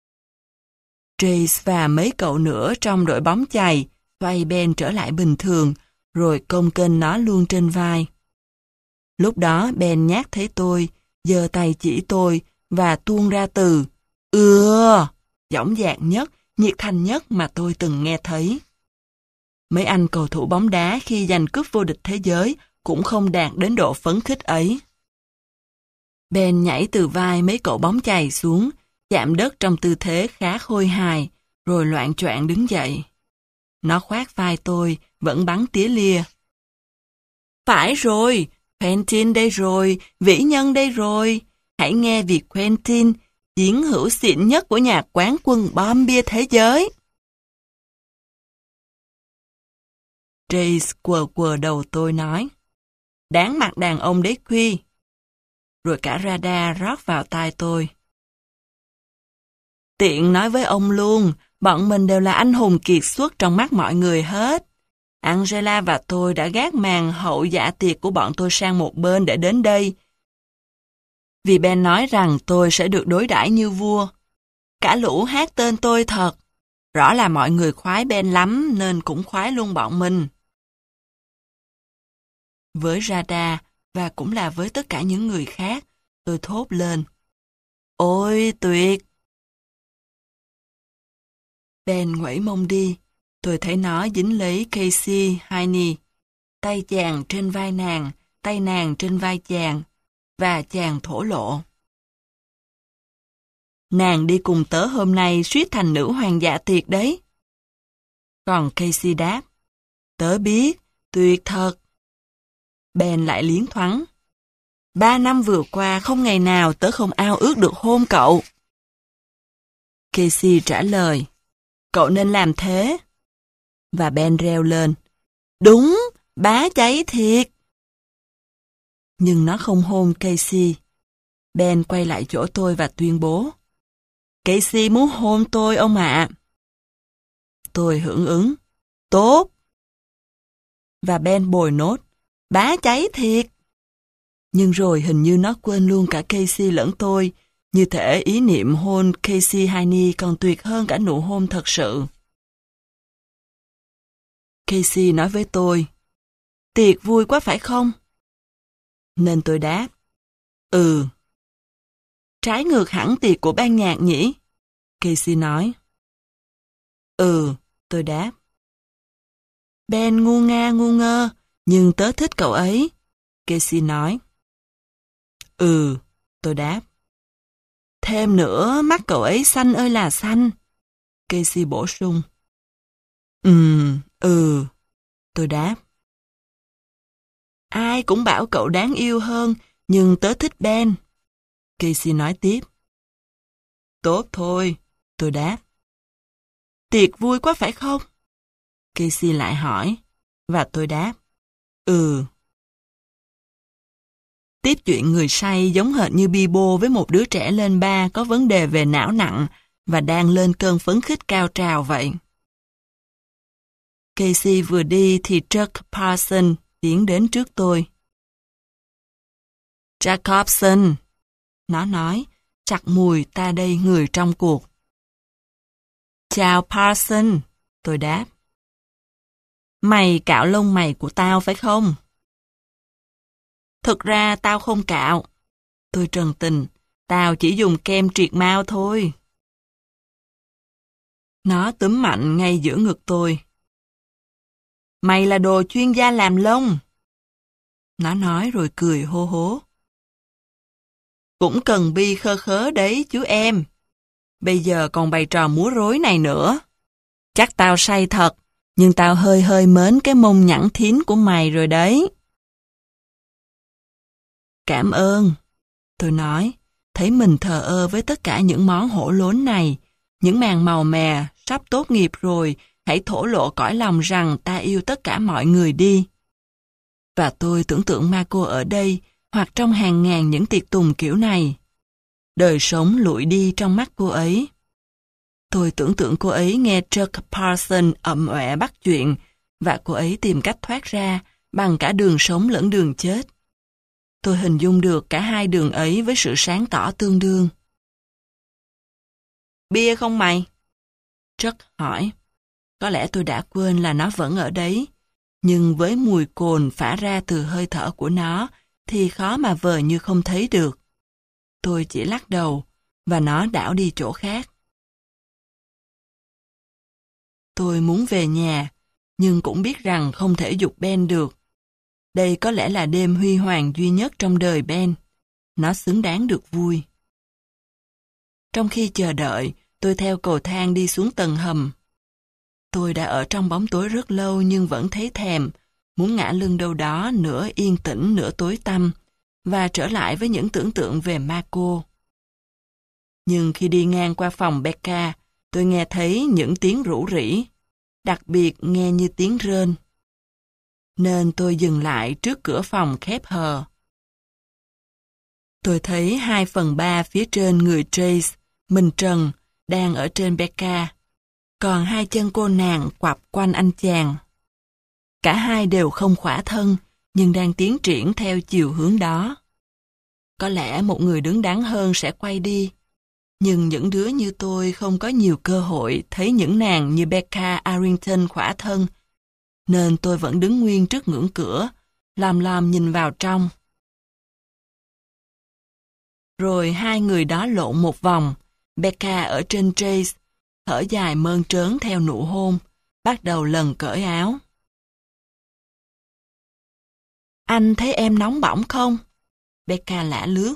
Trace và mấy cậu nữa trong đội bóng chày xoay Ben trở lại bình thường, rồi cong kênh nó luôn trên vai. Lúc đó Ben nhát thấy tôi, giơ tay chỉ tôi và tuôn ra từ ưa, dõng dạc nhất, nhiệt thành nhất mà tôi từng nghe thấy. Mấy anh cầu thủ bóng đá khi giành cúp vô địch thế giới cũng không đạt đến độ phấn khích ấy. Ben nhảy từ vai mấy cậu bóng chày xuống, chạm đất trong tư thế khá khôi hài, rồi loạng choạng đứng dậy. Nó khoác vai tôi, vẫn bắn tía lia. Phải rồi, Quentin đây rồi, vĩ nhân đây rồi. Hãy nghe việc Quentin, chiến hữu xịn nhất của nhà quán quân bom bia thế giới. Trace quờ quờ đầu tôi nói. Đáng mặt đàn ông đấy Quy. Rồi cả Radha rót vào tai tôi. Tiện nói với ông luôn, bọn mình đều là anh hùng kiệt xuất trong mắt mọi người hết. Angela và tôi đã gác màn hậu dạ tiệc của bọn tôi sang một bên để đến đây. Vì Ben nói rằng tôi sẽ được đối đãi như vua. Cả lũ hát tên tôi thật. Rõ là mọi người khoái Ben lắm nên cũng khoái luôn bọn mình. Với Radha và cũng là với tất cả những người khác, tôi thốt lên. Ôi tuyệt! Ben nguẩy mông đi. Tôi thấy nó dính lấy Casey Heine. Tay chàng trên vai nàng, tay nàng trên vai chàng, và chàng thổ lộ. Nàng đi cùng tớ hôm nay suýt thành nữ hoàng dạ tiệc đấy. Còn Casey đáp. Tớ biết, tuyệt thật. Ben lại liến thoáng. Ba năm vừa qua không ngày nào tớ không ao ước được hôn cậu. Casey trả lời. Cậu nên làm thế. Và Ben reo lên. Đúng, bá cháy thiệt. Nhưng nó không hôn Casey. Ben quay lại chỗ tôi và tuyên bố. Casey muốn hôn tôi ông ạ. Tôi hưởng ứng. Tốt. Và Ben bồi nốt. Bá cháy thiệt. Nhưng rồi hình như nó quên luôn cả Casey lẫn tôi. Như thể ý niệm hôn Casey Heine còn tuyệt hơn cả nụ hôn thật sự. Casey nói với tôi. Tiệc vui quá phải không? Nên tôi đáp. Ừ. Trái ngược hẳn tiệc của ban nhạc nhỉ? Casey nói. Ừ, tôi đáp. Ben ngu nga ngu ngơ, nhưng tớ thích cậu ấy. Casey nói. Ừ, tôi đáp. Thêm nữa, mắt cậu ấy xanh ơi là xanh. Casey bổ sung. Ừm, ừ, tôi đáp. Ai cũng bảo cậu đáng yêu hơn, nhưng tớ thích Ben. Casey nói tiếp. Tốt thôi, tôi đáp. Tiệc vui quá phải không? Casey lại hỏi, và tôi đáp. Ừ. Tiếp chuyện người say giống hệt như Bibo với một đứa trẻ lên ba có vấn đề về não nặng và đang lên cơn phấn khích cao trào vậy. Casey vừa đi thì Chuck Parson tiến đến trước tôi. Jacobson, nó nói, chặt mùi ta đây người trong cuộc. Chào Parson, tôi đáp. Mày cạo lông mày của tao phải không? Thực ra tao không cạo. Tôi trần tình, tao chỉ dùng kem triệt mau thôi. Nó túm mạnh ngay giữa ngực tôi. Mày là đồ chuyên gia làm lông. Nó nói rồi cười hô hố. Cũng cần bi khơ khớ đấy chú em. Bây giờ còn bày trò múa rối này nữa. Chắc tao say thật, nhưng tao hơi hơi mến cái mông nhẵn thín của mày rồi đấy. Cảm ơn. Tôi nói, thấy mình thờ ơ với tất cả những món hổ lốn này, những màn màu mè, sắp tốt nghiệp rồi, hãy thổ lộ cõi lòng rằng ta yêu tất cả mọi người đi. Và tôi tưởng tượng Marco ở đây, hoặc trong hàng ngàn những tiệc tùng kiểu này. Đời sống lụi đi trong mắt cô ấy. Tôi tưởng tượng cô ấy nghe Chuck Parson ậm ọe bắt chuyện, và cô ấy tìm cách thoát ra bằng cả đường sống lẫn đường chết. Tôi hình dung được cả hai đường ấy với sự sáng tỏ tương đương. Bia không mày? Chuck hỏi. Có lẽ tôi đã quên là nó vẫn ở đấy, nhưng với mùi cồn phả ra từ hơi thở của nó thì khó mà vờ như không thấy được. Tôi chỉ lắc đầu, và nó đảo đi chỗ khác. Tôi muốn về nhà, nhưng cũng biết rằng không thể giục Ben được. Đây có lẽ là đêm huy hoàng duy nhất trong đời Ben. Nó xứng đáng được vui. Trong khi chờ đợi, tôi theo cầu thang đi xuống tầng hầm. Tôi đã ở trong bóng tối rất lâu nhưng vẫn thấy thèm, muốn ngã lưng đâu đó nửa yên tĩnh nửa tối tăm, và trở lại với những tưởng tượng về Marco. Nhưng khi đi ngang qua phòng Becca, tôi nghe thấy những tiếng rủ rỉ, đặc biệt nghe như tiếng rên. Nên tôi dừng lại trước cửa phòng khép hờ. Tôi thấy hai phần ba phía trên người Trace, mình trần, đang ở trên Becca, còn hai chân cô nàng quặp quanh anh chàng. Cả hai đều không khỏa thân, nhưng đang tiến triển theo chiều hướng đó. Có lẽ một người đứng đắn hơn sẽ quay đi, nhưng những đứa như tôi không có nhiều cơ hội thấy những nàng như Becca Arrington khỏa thân, nên tôi vẫn đứng nguyên trước ngưỡng cửa, lom lom nhìn vào trong. Rồi hai người đó lộn một vòng, Becca ở trên Trace, thở dài mơn trớn theo nụ hôn, bắt đầu lần cởi áo. Anh thấy em nóng bỏng không? Becca lả lướt.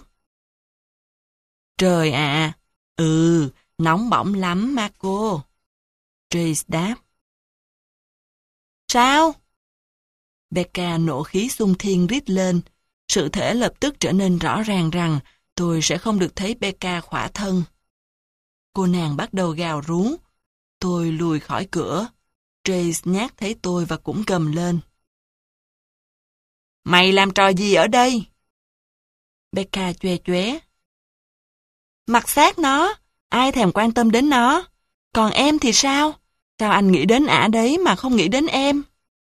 Trời ạ, ừ, nóng bỏng lắm Marco. Trace đáp. Sao? Becca nộ khí xung thiên rít lên. Sự thể lập tức trở nên rõ ràng rằng tôi sẽ không được thấy Becca khỏa thân. Cô nàng bắt đầu gào rú. Tôi lùi khỏi cửa. Trace nhát thấy tôi và cũng gầm lên. Mày làm trò gì ở đây? Becca choe choé. Mặc xác nó, ai thèm quan tâm đến nó. Còn em thì sao? Sao anh nghĩ đến ả đấy mà không nghĩ đến em?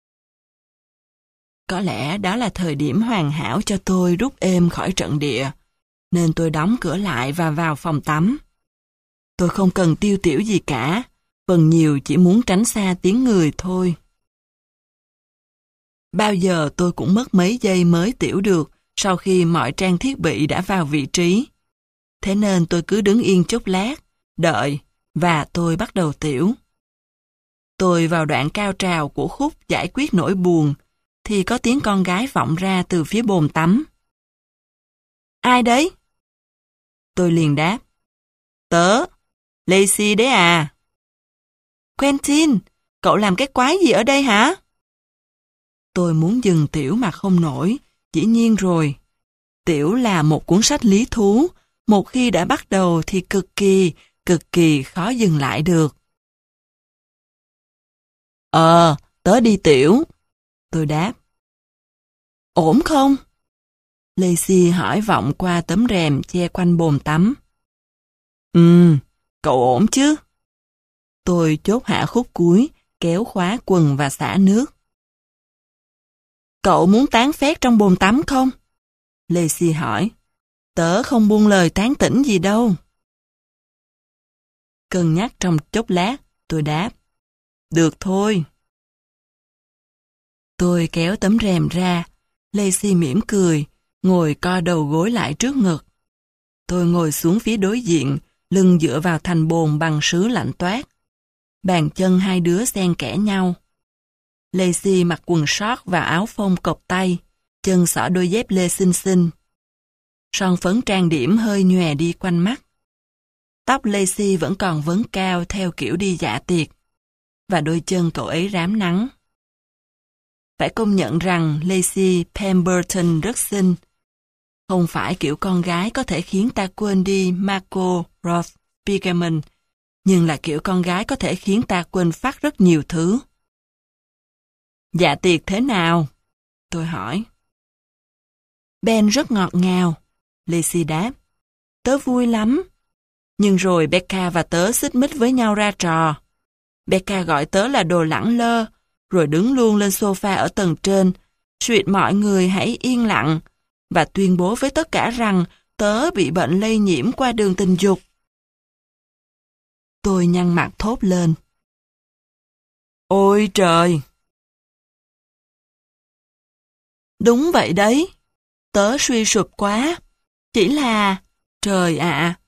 Có lẽ đó là thời điểm hoàn hảo cho tôi rút êm khỏi trận địa, nên tôi đóng cửa lại và vào phòng tắm. Tôi không cần tiêu tiểu gì cả, phần nhiều chỉ muốn tránh xa tiếng người thôi. Bao giờ tôi cũng mất mấy giây mới tiểu được sau khi mọi trang thiết bị đã vào vị trí. Thế nên tôi cứ đứng yên chốc lát, đợi, và tôi bắt đầu tiểu. Tôi vào đoạn cao trào của khúc giải quyết nỗi buồn, thì có tiếng con gái vọng ra từ phía bồn tắm. Ai đấy? Tôi liền đáp. Tớ, Lacey đấy à. Quentin, Cậu làm cái quái gì ở đây hả? Tôi muốn dừng Tiểu mà không nổi, dĩ nhiên rồi. Tiểu là một cuốn sách lý thú, một khi đã bắt đầu thì cực kỳ, cực kỳ khó dừng lại được. Ờ, tớ đi Tiểu. Tôi đáp. Ổn không? Lacey hỏi vọng qua tấm rèm che quanh bồn tắm. Ừ, cậu ổn chứ? Tôi chốt hạ khúc cuối, kéo khóa quần và xả nước. Cậu muốn tán phét trong bồn tắm không? Lacey hỏi. Tớ không buông lời tán tỉnh gì đâu. Cân nhắc trong chốc lát, tôi đáp. Được thôi. Tôi kéo tấm rèm ra. Lacey mỉm cười, ngồi co đầu gối lại trước ngực. Tôi ngồi xuống phía đối diện, lưng dựa vào thành bồn bằng sứ lạnh toát. Bàn chân hai đứa xen kẽ nhau. Lacey mặc quần short và áo phông cộc tay, chân xỏ đôi dép lê xinh xinh. Son phấn trang điểm hơi nhòe đi quanh mắt. Tóc Lacey vẫn còn vấn cao theo kiểu đi dạ tiệc, và đôi chân cậu ấy rám nắng. Phải công nhận rằng Lacey Pemberton rất xinh. Không phải kiểu con gái có thể khiến ta quên đi Margot Roth Spiegelman, nhưng là kiểu con gái có thể khiến ta quên phát rất nhiều thứ. Dạ tiệc thế nào? Tôi hỏi. Ben rất ngọt ngào, Lacey đáp. Tớ vui lắm. Nhưng rồi Becca và tớ xích mích với nhau ra trò. Becca gọi tớ là đồ lẳng lơ, rồi đứng luôn lên sofa ở tầng trên, suýt mọi người hãy yên lặng, và tuyên bố với tất cả rằng tớ bị bệnh lây nhiễm qua đường tình dục. Tôi nhăn mặt thốt lên. Ôi trời! Đúng vậy đấy. Tớ suy sụp quá. Chỉ là... Trời ạ!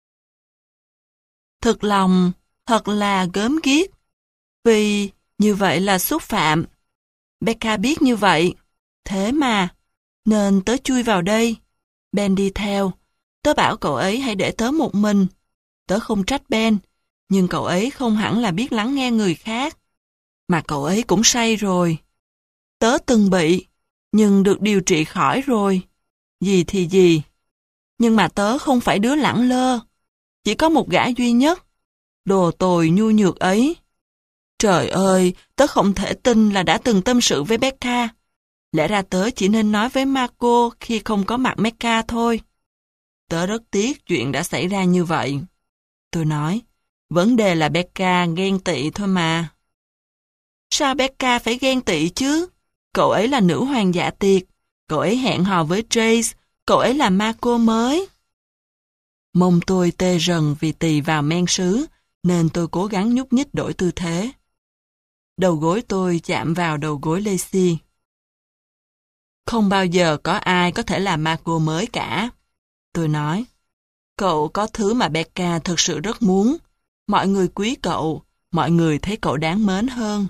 Thực lòng, thật là gớm ghiếc. Vì như vậy là xúc phạm. Becca biết như vậy. Thế mà, nên tớ chui vào đây. Ben đi theo. Tớ bảo cậu ấy hãy để tớ một mình. Tớ không trách Ben, nhưng cậu ấy không hẳn là biết lắng nghe người khác. Mà cậu ấy cũng say rồi. Tớ từng bị, nhưng được điều trị khỏi rồi. Gì thì gì. Nhưng mà tớ không phải đứa lẳng lơ. Chỉ có một gã duy nhất. Đồ tồi nhu nhược ấy. Trời ơi, tớ không thể tin là đã từng tâm sự với Becca. Lẽ ra tớ chỉ nên nói với Marco khi không có mặt Becca thôi. Tớ rất tiếc chuyện đã xảy ra như vậy. Tôi nói, vấn đề là Becca ghen tị thôi mà. Sao Becca phải ghen tị chứ? Cậu ấy là nữ hoàng dạ tiệc. Cậu ấy hẹn hò với Trace. Cậu ấy là Marco mới. Mông tôi tê rần vì tì vào men sứ, nên tôi cố gắng nhúc nhích đổi tư thế. Đầu gối tôi chạm vào đầu gối Lacey. Không bao giờ có ai có thể là Marco mới cả. Tôi nói, cậu có thứ mà Becca thực sự rất muốn. Mọi người quý cậu, mọi người thấy cậu đáng mến hơn.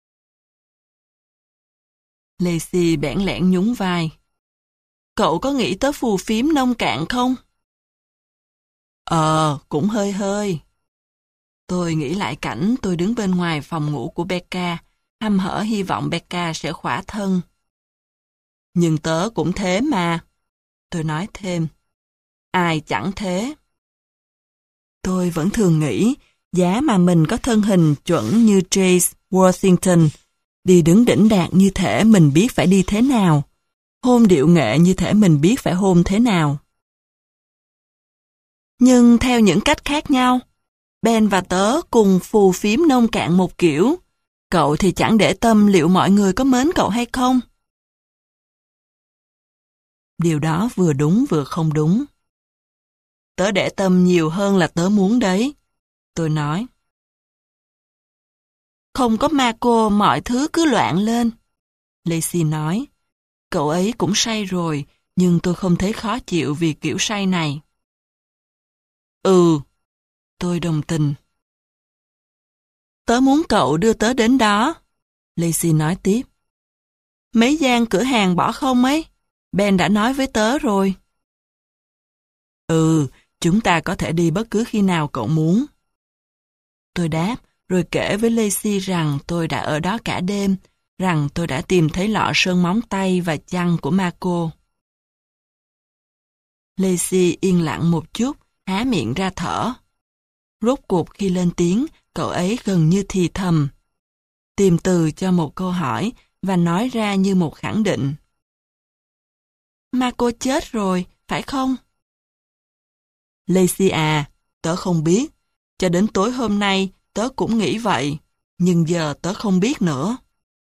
Lacey bẽn lẽn nhún vai. Cậu có nghĩ tới phù phiếm nông cạn không? Ờ, cũng hơi hơi. Tôi nghĩ lại cảnh tôi đứng bên ngoài phòng ngủ của Becca, hăm hở hy vọng Becca sẽ khỏa thân. Nhưng tớ cũng thế mà. Tôi nói thêm. Ai chẳng thế. Tôi vẫn thường nghĩ, giá mà mình có thân hình chuẩn như Trace Worthington, đi đứng đỉnh đạt như thể mình biết phải đi thế nào, hôn điệu nghệ như thể mình biết phải hôn thế nào. Nhưng theo những cách khác nhau, Ben và tớ cùng phù phiếm nông cạn một kiểu. Cậu thì chẳng để tâm liệu mọi người có mến cậu hay không. Điều đó vừa đúng vừa không đúng. Tớ để tâm nhiều hơn là tớ muốn đấy. Tôi nói. Không có Marco mọi thứ cứ loạn lên. Lacey nói. Cậu ấy cũng say rồi, nhưng tôi không thấy khó chịu vì kiểu say này. Ừ. Tôi đồng tình. Tớ muốn cậu đưa tớ đến đó. Lacey nói tiếp. Mấy gian cửa hàng bỏ không ấy. Ben đã nói với tớ rồi. Ừ, chúng ta có thể đi bất cứ khi nào cậu muốn. Tôi đáp, rồi kể với Lacey rằng tôi đã ở đó cả đêm, rằng tôi đã tìm thấy lọ sơn móng tay và chăn của Marco. Lacey yên lặng một chút, há miệng ra thở. Rốt cuộc khi lên tiếng, cậu ấy gần như thì thầm. Tìm từ cho một câu hỏi và nói ra như một khẳng định. Marco chết rồi, phải không? Lacey à, tớ không biết. Cho đến tối hôm nay, tớ cũng nghĩ vậy. Nhưng giờ tớ không biết nữa.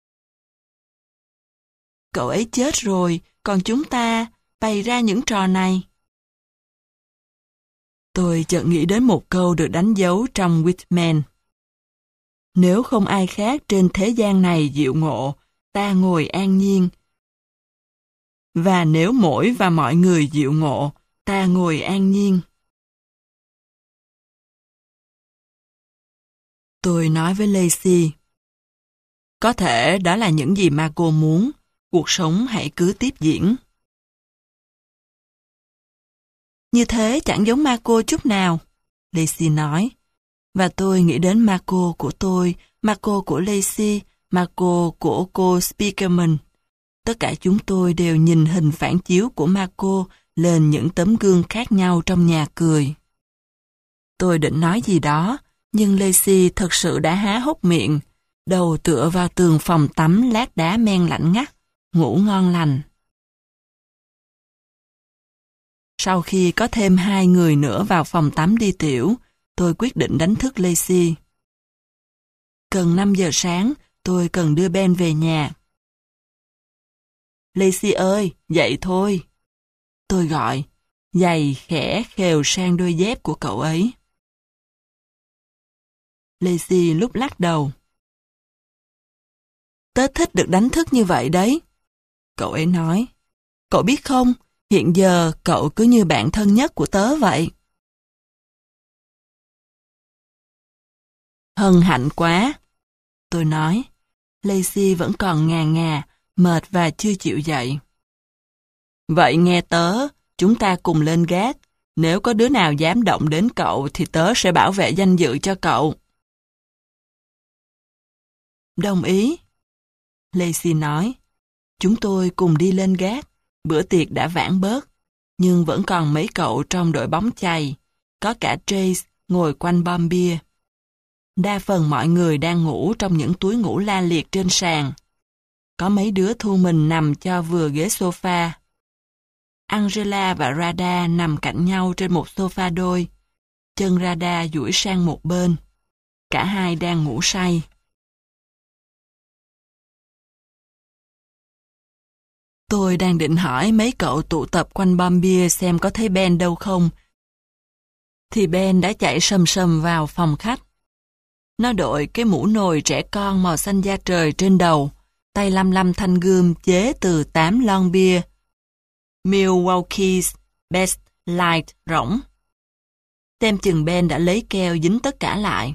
Cậu ấy chết rồi, còn chúng ta bày ra những trò này. Tôi chợt nghĩ đến một câu được đánh dấu trong Whitman. Nếu không ai khác trên thế gian này diệu ngộ, ta ngồi an nhiên. Và nếu mỗi và mọi người diệu ngộ, ta ngồi an nhiên. Tôi nói với Lacey. Có thể đó là những gì mà cô muốn. Cuộc sống hãy cứ tiếp diễn. Như thế chẳng giống Marco chút nào, Lacey nói. Và tôi nghĩ đến Marco của tôi, Marco của Lacey, Marco của cô Speakerman. Tất cả chúng tôi đều nhìn hình phản chiếu của Marco lên những tấm gương khác nhau trong nhà cười. Tôi định nói gì đó, nhưng Lacey thật sự đã há hốc miệng, đầu tựa vào tường phòng tắm lát đá men lạnh ngắt, ngủ ngon lành. Sau khi có thêm hai người nữa vào phòng tắm đi tiểu, tôi quyết định đánh thức Lacey. Gần năm giờ sáng, tôi cần đưa Ben về nhà. Lacey ơi, dậy thôi. Tôi gọi, giày khẽ khều sang đôi dép của cậu ấy. Lacey lúc lắc đầu. Tớ thích được đánh thức như vậy đấy. Cậu ấy nói, cậu biết không, hiện giờ cậu cứ như bạn thân nhất của tớ vậy. Hân hạnh quá. Tôi nói, Lacey vẫn còn ngà ngà, mệt và chưa chịu dậy. Vậy nghe tớ, chúng ta cùng lên gác. Nếu có đứa nào dám động đến cậu thì tớ sẽ bảo vệ danh dự cho cậu. Đồng ý. Lacey nói, chúng tôi cùng đi lên gác. Bữa tiệc đã vãn bớt, nhưng vẫn còn mấy cậu trong đội bóng chày. Có cả Trace ngồi quanh bom bia. Đa phần mọi người đang ngủ trong những túi ngủ la liệt trên sàn. Có mấy đứa thu mình nằm cho vừa ghế sofa. Angela và Rada nằm cạnh nhau trên một sofa đôi. Chân Rada duỗi sang một bên. Cả hai đang ngủ say. Tôi đang định hỏi mấy cậu tụ tập quanh bom bia xem có thấy Ben đâu không. Thì Ben đã chạy sầm sầm vào phòng khách. Nó đội cái mũ nồi trẻ con màu xanh da trời trên đầu, tay lăm lăm thanh gươm chế từ tám lon bia. Milwaukee's Best Light rỗng. Xem chừng Ben đã lấy keo dính tất cả lại.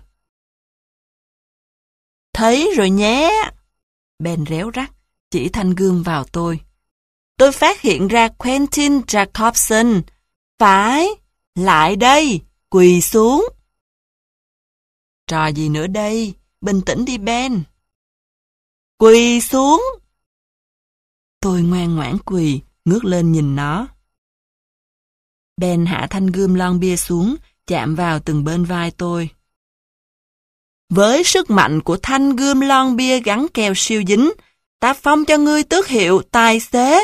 Thấy rồi nhé. Ben réo rắt, chỉ thanh gươm vào tôi. Tôi phát hiện ra Quentin Jacobson. Phải, lại đây, quỳ xuống. Trò gì nữa đây, bình tĩnh đi Ben. Quỳ xuống. Tôi ngoan ngoãn quỳ, ngước lên nhìn nó. Ben hạ thanh gươm lon bia xuống, chạm vào từng bên vai tôi. Với sức mạnh của thanh gươm lon bia gắn keo siêu dính, ta phong cho ngươi tước hiệu tài xế.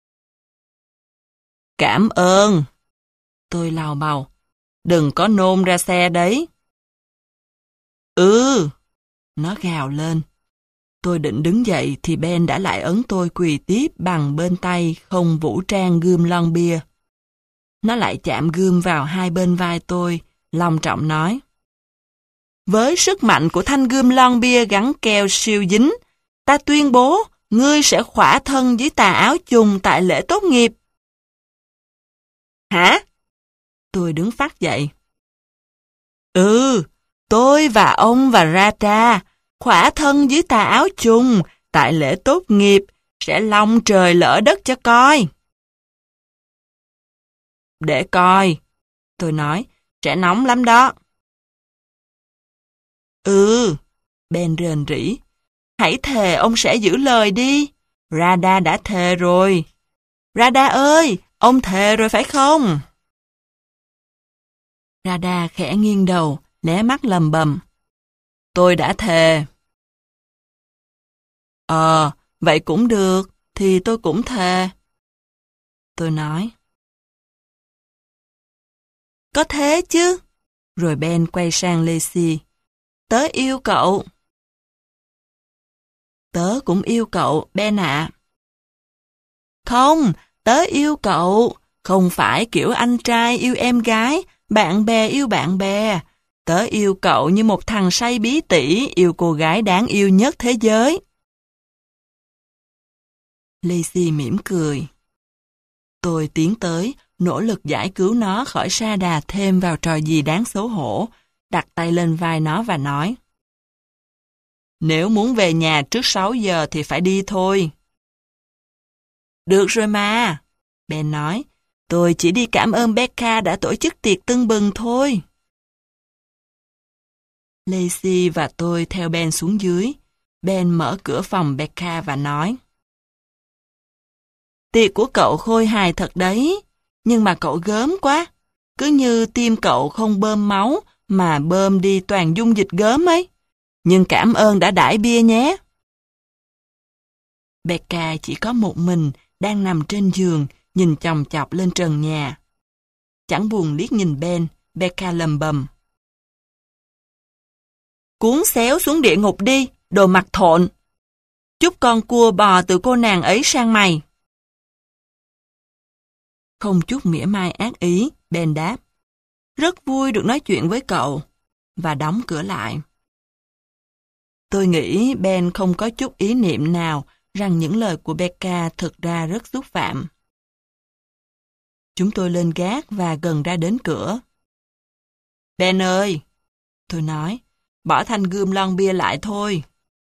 Cảm ơn. Tôi lào bầu. Đừng có nôn ra xe đấy. Ừ. Nó gào lên. Tôi định đứng dậy thì Ben đã lại ấn tôi quỳ tiếp bằng bên tay không vũ trang gươm lon bia. Nó lại chạm gươm vào hai bên vai tôi, long trọng nói. Với sức mạnh của thanh gươm lon bia gắn keo siêu dính, ta tuyên bố ngươi sẽ khỏa thân dưới tà áo trùng tại lễ tốt nghiệp. Hả? Tôi đứng phát dậy. Ừ, tôi và ông và Rata khỏa thân dưới tà áo trùng tại lễ tốt nghiệp sẽ long trời lỡ đất cho coi. Để coi, tôi nói, sẽ nóng lắm đó. Ừ, Ben rền rĩ. Hãy thề ông sẽ giữ lời đi. Rada đã thề rồi. Rada ơi, ông thề rồi phải không? Rada khẽ nghiêng đầu, lé mắt lầm bầm. Tôi đã thề. Ờ, vậy cũng được, thì tôi cũng thề. Tôi nói. Có thế chứ. Rồi Ben quay sang Lacey. Tớ yêu cậu. Tớ cũng yêu cậu, Ben ạ. Không, tớ yêu cậu. Không phải kiểu anh trai yêu em gái, bạn bè yêu bạn bè. Tớ yêu cậu như một thằng say bí tỉ yêu cô gái đáng yêu nhất thế giới. Lacey mỉm cười. Tôi tiến tới, nỗ lực giải cứu nó khỏi sa đà thêm vào trò gì đáng xấu hổ, đặt tay lên vai nó và nói. Nếu muốn về nhà trước sáu giờ thì phải đi thôi. Được rồi mà, Ben nói. Tôi chỉ đi cảm ơn Becca đã tổ chức tiệc tưng bừng thôi. Lacey và tôi theo Ben xuống dưới. Ben mở cửa phòng Becca và nói. Tiệc của cậu khôi hài thật đấy, nhưng mà cậu gớm quá. Cứ như tim cậu không bơm máu mà bơm đi toàn dung dịch gớm ấy. Nhưng cảm ơn đã đãi bia nhé. Becca chỉ có một mình, đang nằm trên giường, nhìn chòng chọc lên trần nhà. Chẳng buồn liếc nhìn Ben, Becca lầm bầm. Cuốn xéo xuống địa ngục đi, đồ mặt thộn. Chúc con cua bò từ cô nàng ấy sang mày. Không chút mỉa mai ác ý, Ben đáp. Rất vui được nói chuyện với cậu. Và đóng cửa lại. Tôi nghĩ Ben không có chút ý niệm nào rằng những lời của Becca thực ra rất xúc phạm. Chúng tôi lên gác và gần ra đến cửa. Ben ơi! Tôi nói, bỏ thanh gươm lon bia lại thôi.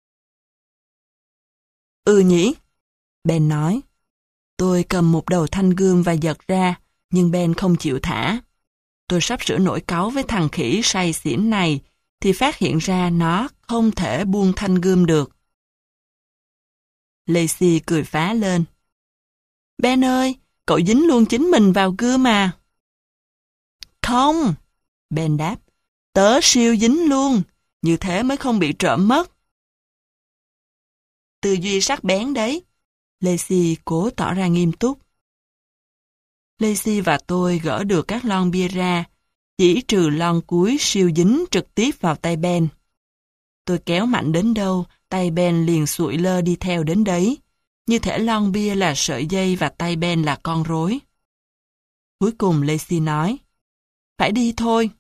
Ừ nhỉ? Ben nói. Tôi cầm một đầu thanh gươm và giật ra, nhưng Ben không chịu thả. Tôi sắp sửa nổi cáu với thằng khỉ say xỉn này, thì phát hiện ra nó không thể buông thanh gươm được. Lacey cười phá lên. Ben ơi, cậu dính luôn chính mình vào gươm à? Không, Ben đáp. Tớ siêu dính luôn, như thế mới không bị trộm mất. Tư duy sắc bén đấy. Lacey cố tỏ ra nghiêm túc. Lacey và tôi gỡ được các lon bia ra, chỉ trừ lon cuối siêu dính trực tiếp vào tay Ben. Tôi kéo mạnh đến đâu, tay Ben liền sụi lơ đi theo đến đấy. Như thể lon bia là sợi dây và tay Ben là con rối. Cuối cùng Lacey nói, phải đi thôi.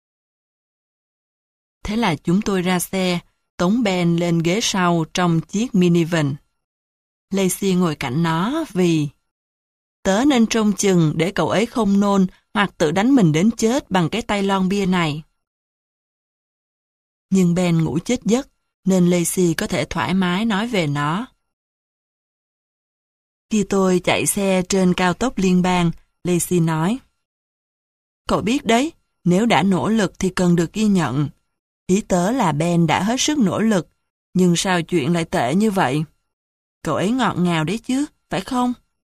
Thế là chúng tôi ra xe, tống Ben lên ghế sau trong chiếc minivan. Lacey ngồi cạnh nó vì tớ nên trông chừng để cậu ấy không nôn hoặc tự đánh mình đến chết bằng cái tay lon bia này. Nhưng Ben ngủ chết giấc, nên Lacey có thể thoải mái nói về nó. Khi tôi chạy xe trên cao tốc liên bang, Lacey nói, cậu biết đấy, nếu đã nỗ lực thì cần được ghi nhận. Ý tớ là Ben đã hết sức nỗ lực, nhưng sao chuyện lại tệ như vậy? Cậu ấy ngọt ngào đấy chứ, phải không?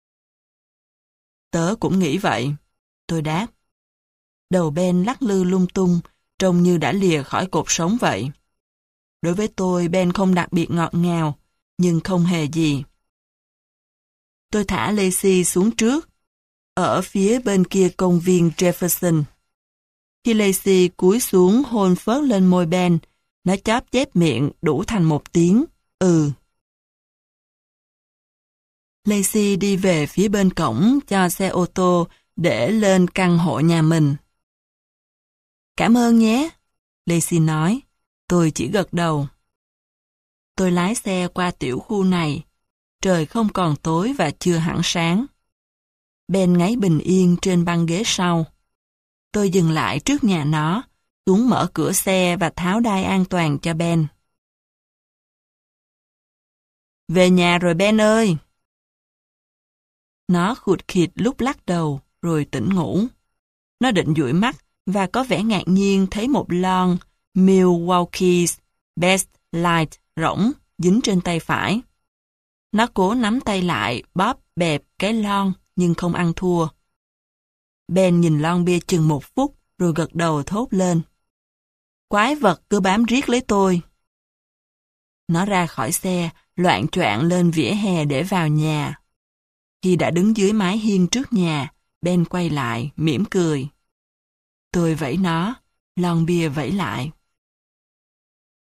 Tớ cũng nghĩ vậy. Tôi đáp. Đầu Ben lắc lư lung tung, trông như đã lìa khỏi cột sống vậy. Đối với tôi, Ben không đặc biệt ngọt ngào, nhưng không hề gì. Tôi thả Lacey xuống trước, ở phía bên kia công viên Jefferson. Khi Lacey cúi xuống hôn phớt lên môi Ben, nó chóp chép miệng đủ thành một tiếng, ừ. Lacey đi về phía bên cổng cho xe ô tô để lên căn hộ nhà mình. Cảm ơn nhé, Lacey nói. Tôi chỉ gật đầu. Tôi lái xe qua tiểu khu này. Trời không còn tối và chưa hẳn sáng. Ben ngáy bình yên trên băng ghế sau. Tôi dừng lại trước nhà nó, xuống mở cửa xe và tháo đai an toàn cho Ben. Về nhà rồi Ben ơi! Nó khụt khịt lúc lắc đầu, rồi tỉnh ngủ. Nó định dụi mắt và có vẻ ngạc nhiên thấy một lon, Milwaukee's Best Light rỗng dính trên tay phải. Nó cố nắm tay lại, bóp bẹp cái lon nhưng không ăn thua. Ben nhìn lon bia chừng một phút rồi gật đầu thốt lên. Quái vật cứ bám riết lấy tôi. Nó ra khỏi xe, loạng choạng lên vỉa hè để vào nhà. Khi đã đứng dưới mái hiên trước nhà, Ben quay lại, mỉm cười. Tôi vẫy nó, lon bia vẫy lại.